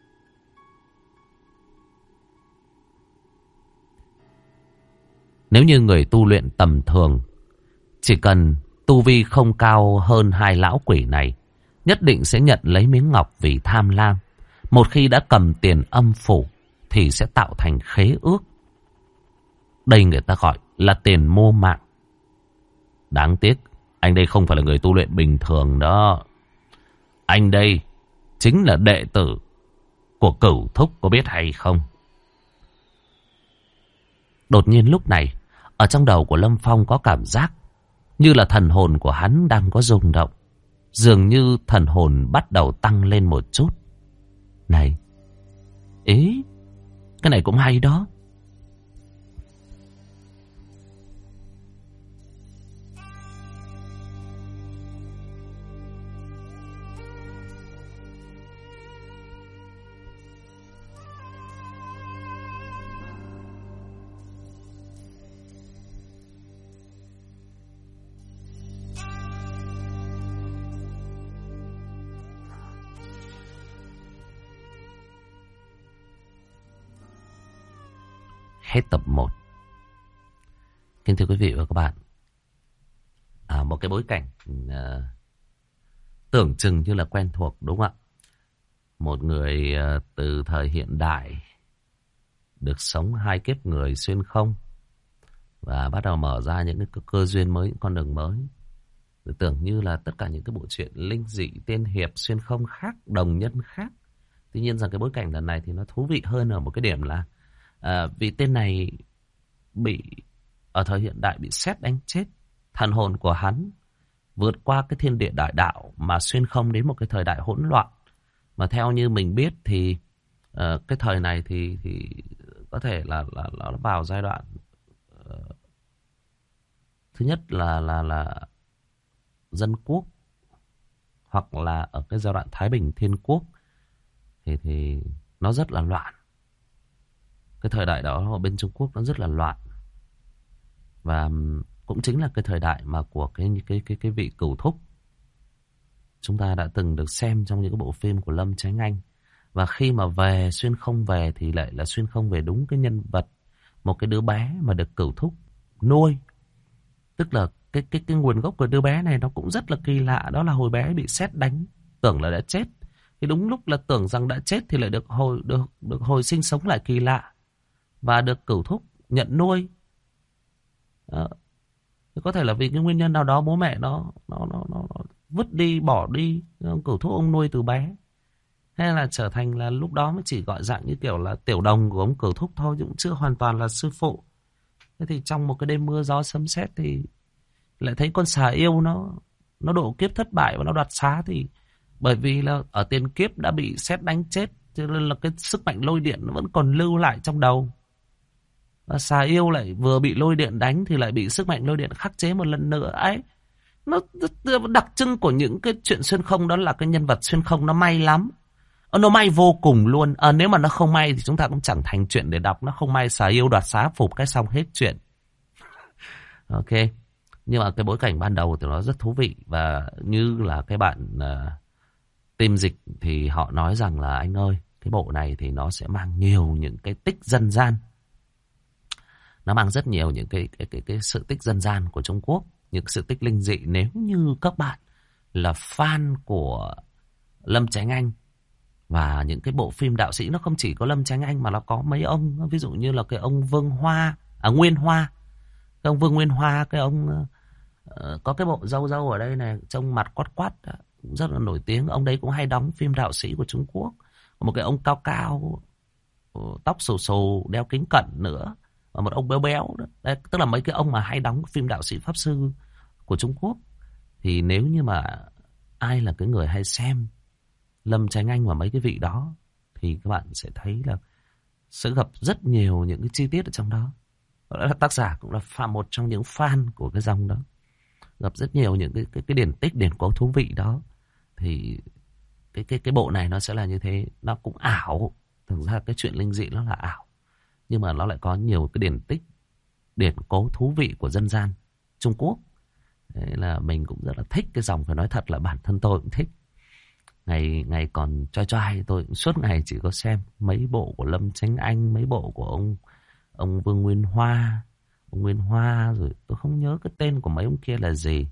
Nếu như người tu luyện tầm thường, chỉ cần tu vi không cao hơn hai lão quỷ này, nhất định sẽ nhận lấy miếng ngọc vì tham lam. Một khi đã cầm tiền âm phủ thì sẽ tạo thành khế ước. Đây người ta gọi là tiền mua mạng. Đáng tiếc, anh đây không phải là người tu luyện bình thường đó. Anh đây chính là đệ tử của Cửu Thúc, có biết hay không? Đột nhiên lúc này, ở trong đầu của Lâm Phong có cảm giác như là thần hồn của hắn đang có rung động. Dường như thần hồn bắt đầu tăng lên một chút. Này, cái này cũng hay đó. Hết tập 1. Kính thưa quý vị và các bạn, một cái bối cảnh tưởng chừng như là quen thuộc, đúng không ạ? Một người từ thời hiện đại được sống hai kiếp người xuyên không và bắt đầu mở ra những cái cơ duyên mới, những con đường mới. Tưởng như là tất cả những cái bộ truyện linh dị, tiên hiệp, xuyên không khác, đồng nhân khác. Tuy nhiên rằng cái bối cảnh lần này thì nó thú vị hơn ở một cái điểm là vì tên này bị ở thời hiện đại bị sét đánh chết. Thần hồn của hắn vượt qua cái thiên địa đại đạo mà xuyên không đến một cái thời đại hỗn loạn. Mà theo như mình biết thì cái thời này thì có thể là nó vào giai đoạn thứ nhất là dân quốc, hoặc là ở cái giai đoạn Thái Bình Thiên Quốc thì nó rất là loạn. Cái thời đại đó ở bên Trung Quốc nó rất là loạn. Và cũng chính là cái thời đại mà của cái vị Cửu Thúc chúng ta đã từng được xem trong những cái bộ phim của Lâm Chánh Anh. Và khi mà về, xuyên không về thì lại là xuyên không về đúng cái nhân vật, một cái đứa bé mà được Cửu Thúc nuôi. Tức là cái nguồn gốc của đứa bé này nó cũng rất là kỳ lạ. Đó là hồi bé bị sét đánh, tưởng là đã chết. Thì đúng lúc là tưởng rằng đã chết thì lại được hồi sinh sống lại, kỳ lạ. Và được Cửu Thúc nhận nuôi. Đó. Có thể là vì cái nguyên nhân nào đó bố mẹ nó vứt đi, bỏ đi. Cửu Thúc ông nuôi từ bé. Hay là trở thành là lúc đó mới chỉ gọi dạng như kiểu là tiểu đồng của ông Cửu Thúc thôi, cũng chưa hoàn toàn là sư phụ. Thế thì trong một cái đêm mưa gió sấm sét thì lại thấy con xà yêu nó độ kiếp thất bại và nó đoạt xá. Thì bởi vì là ở tiền kiếp đã bị sét đánh chết, cho nên là cái sức mạnh lôi điện nó vẫn còn lưu lại trong đầu. Và xà yêu lại vừa bị lôi điện đánh thì lại bị sức mạnh lôi điện khắc chế một lần nữa ấy. Nó đặc trưng của những cái chuyện xuyên không đó là cái nhân vật xuyên không nó may lắm. Nó may vô cùng luôn. Nếu mà nó không may thì chúng ta cũng chẳng thành chuyện để đọc. Nó không may xà yêu đoạt xá phục cái xong hết chuyện. Ok. Nhưng mà cái bối cảnh ban đầu thì nó rất thú vị. Và như là cái bạn Tim Dịch thì họ nói rằng là anh ơi, cái bộ này thì nó sẽ mang nhiều những cái tích dân gian. Nó mang rất nhiều những cái sự tích dân gian của Trung Quốc, những sự tích linh dị. Nếu như các bạn là fan của Lâm Chánh Anh và những cái bộ phim đạo sĩ, nó không chỉ có Lâm Chánh Anh mà nó có mấy ông, ví dụ như là cái ông Nguyên Hoa, cái ông Vương Nguyên Hoa, cái ông có cái bộ râu ở đây này, trông mặt quát quát, cũng rất là nổi tiếng. Ông đấy cũng hay đóng phim đạo sĩ của Trung Quốc. Một cái ông cao cao, tóc xù xù, đeo kính cận nữa, và một ông béo béo đó. Đấy, tức là mấy cái ông mà hay đóng phim đạo sĩ pháp sư của Trung Quốc. Thì nếu như mà ai là cái người hay xem Lâm Chánh Anh và mấy cái vị đó thì các bạn sẽ thấy là sẽ gặp rất nhiều những cái chi tiết ở trong đó. Tác giả cũng là một trong những fan của cái dòng đó, gặp rất nhiều những cái điển tích, điển cố thú vị đó. Thì cái bộ này nó sẽ là như thế. Nó cũng ảo. Thực ra cái chuyện linh dị nó là ảo, nhưng mà nó lại có nhiều cái điển tích, điển cố thú vị của dân gian Trung Quốc. Thế là mình cũng rất là thích cái dòng. Phải nói thật là bản thân tôi cũng thích. Ngày còn trai tôi cũng suốt ngày chỉ có xem mấy bộ của Lâm Chánh Anh, mấy bộ của ông Vương Nguyên Hoa, ông Nguyên Hoa, rồi tôi không nhớ cái tên của mấy ông kia là gì.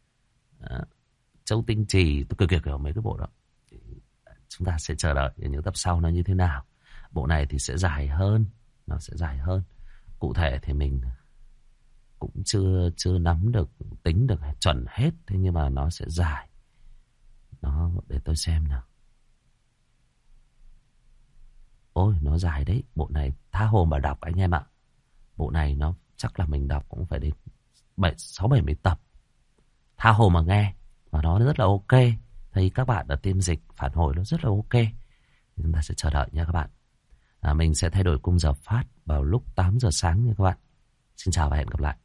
Châu Tinh Trì, tôi kiểu mấy cái bộ đó. Chúng ta sẽ chờ đợi những tập sau nó như thế nào. Bộ này thì sẽ dài hơn, nó sẽ dài hơn. Cụ thể thì mình cũng chưa nắm được, tính được chuẩn hết. Thế nhưng mà nó sẽ dài. Nó để tôi xem nào. Ôi, nó dài đấy. Bộ này tha hồ mà đọc anh em ạ. Bộ này nó chắc là mình đọc cũng phải đến 6-70 tập. Tha hồ mà nghe. Và nó rất là ok. Thấy các bạn ở Tim Dịch phản hồi nó rất là ok. Chúng ta sẽ chờ đợi nha các bạn. Mình sẽ thay đổi khung giờ phát vào lúc 8 giờ sáng nha các bạn. Xin chào và hẹn gặp lại.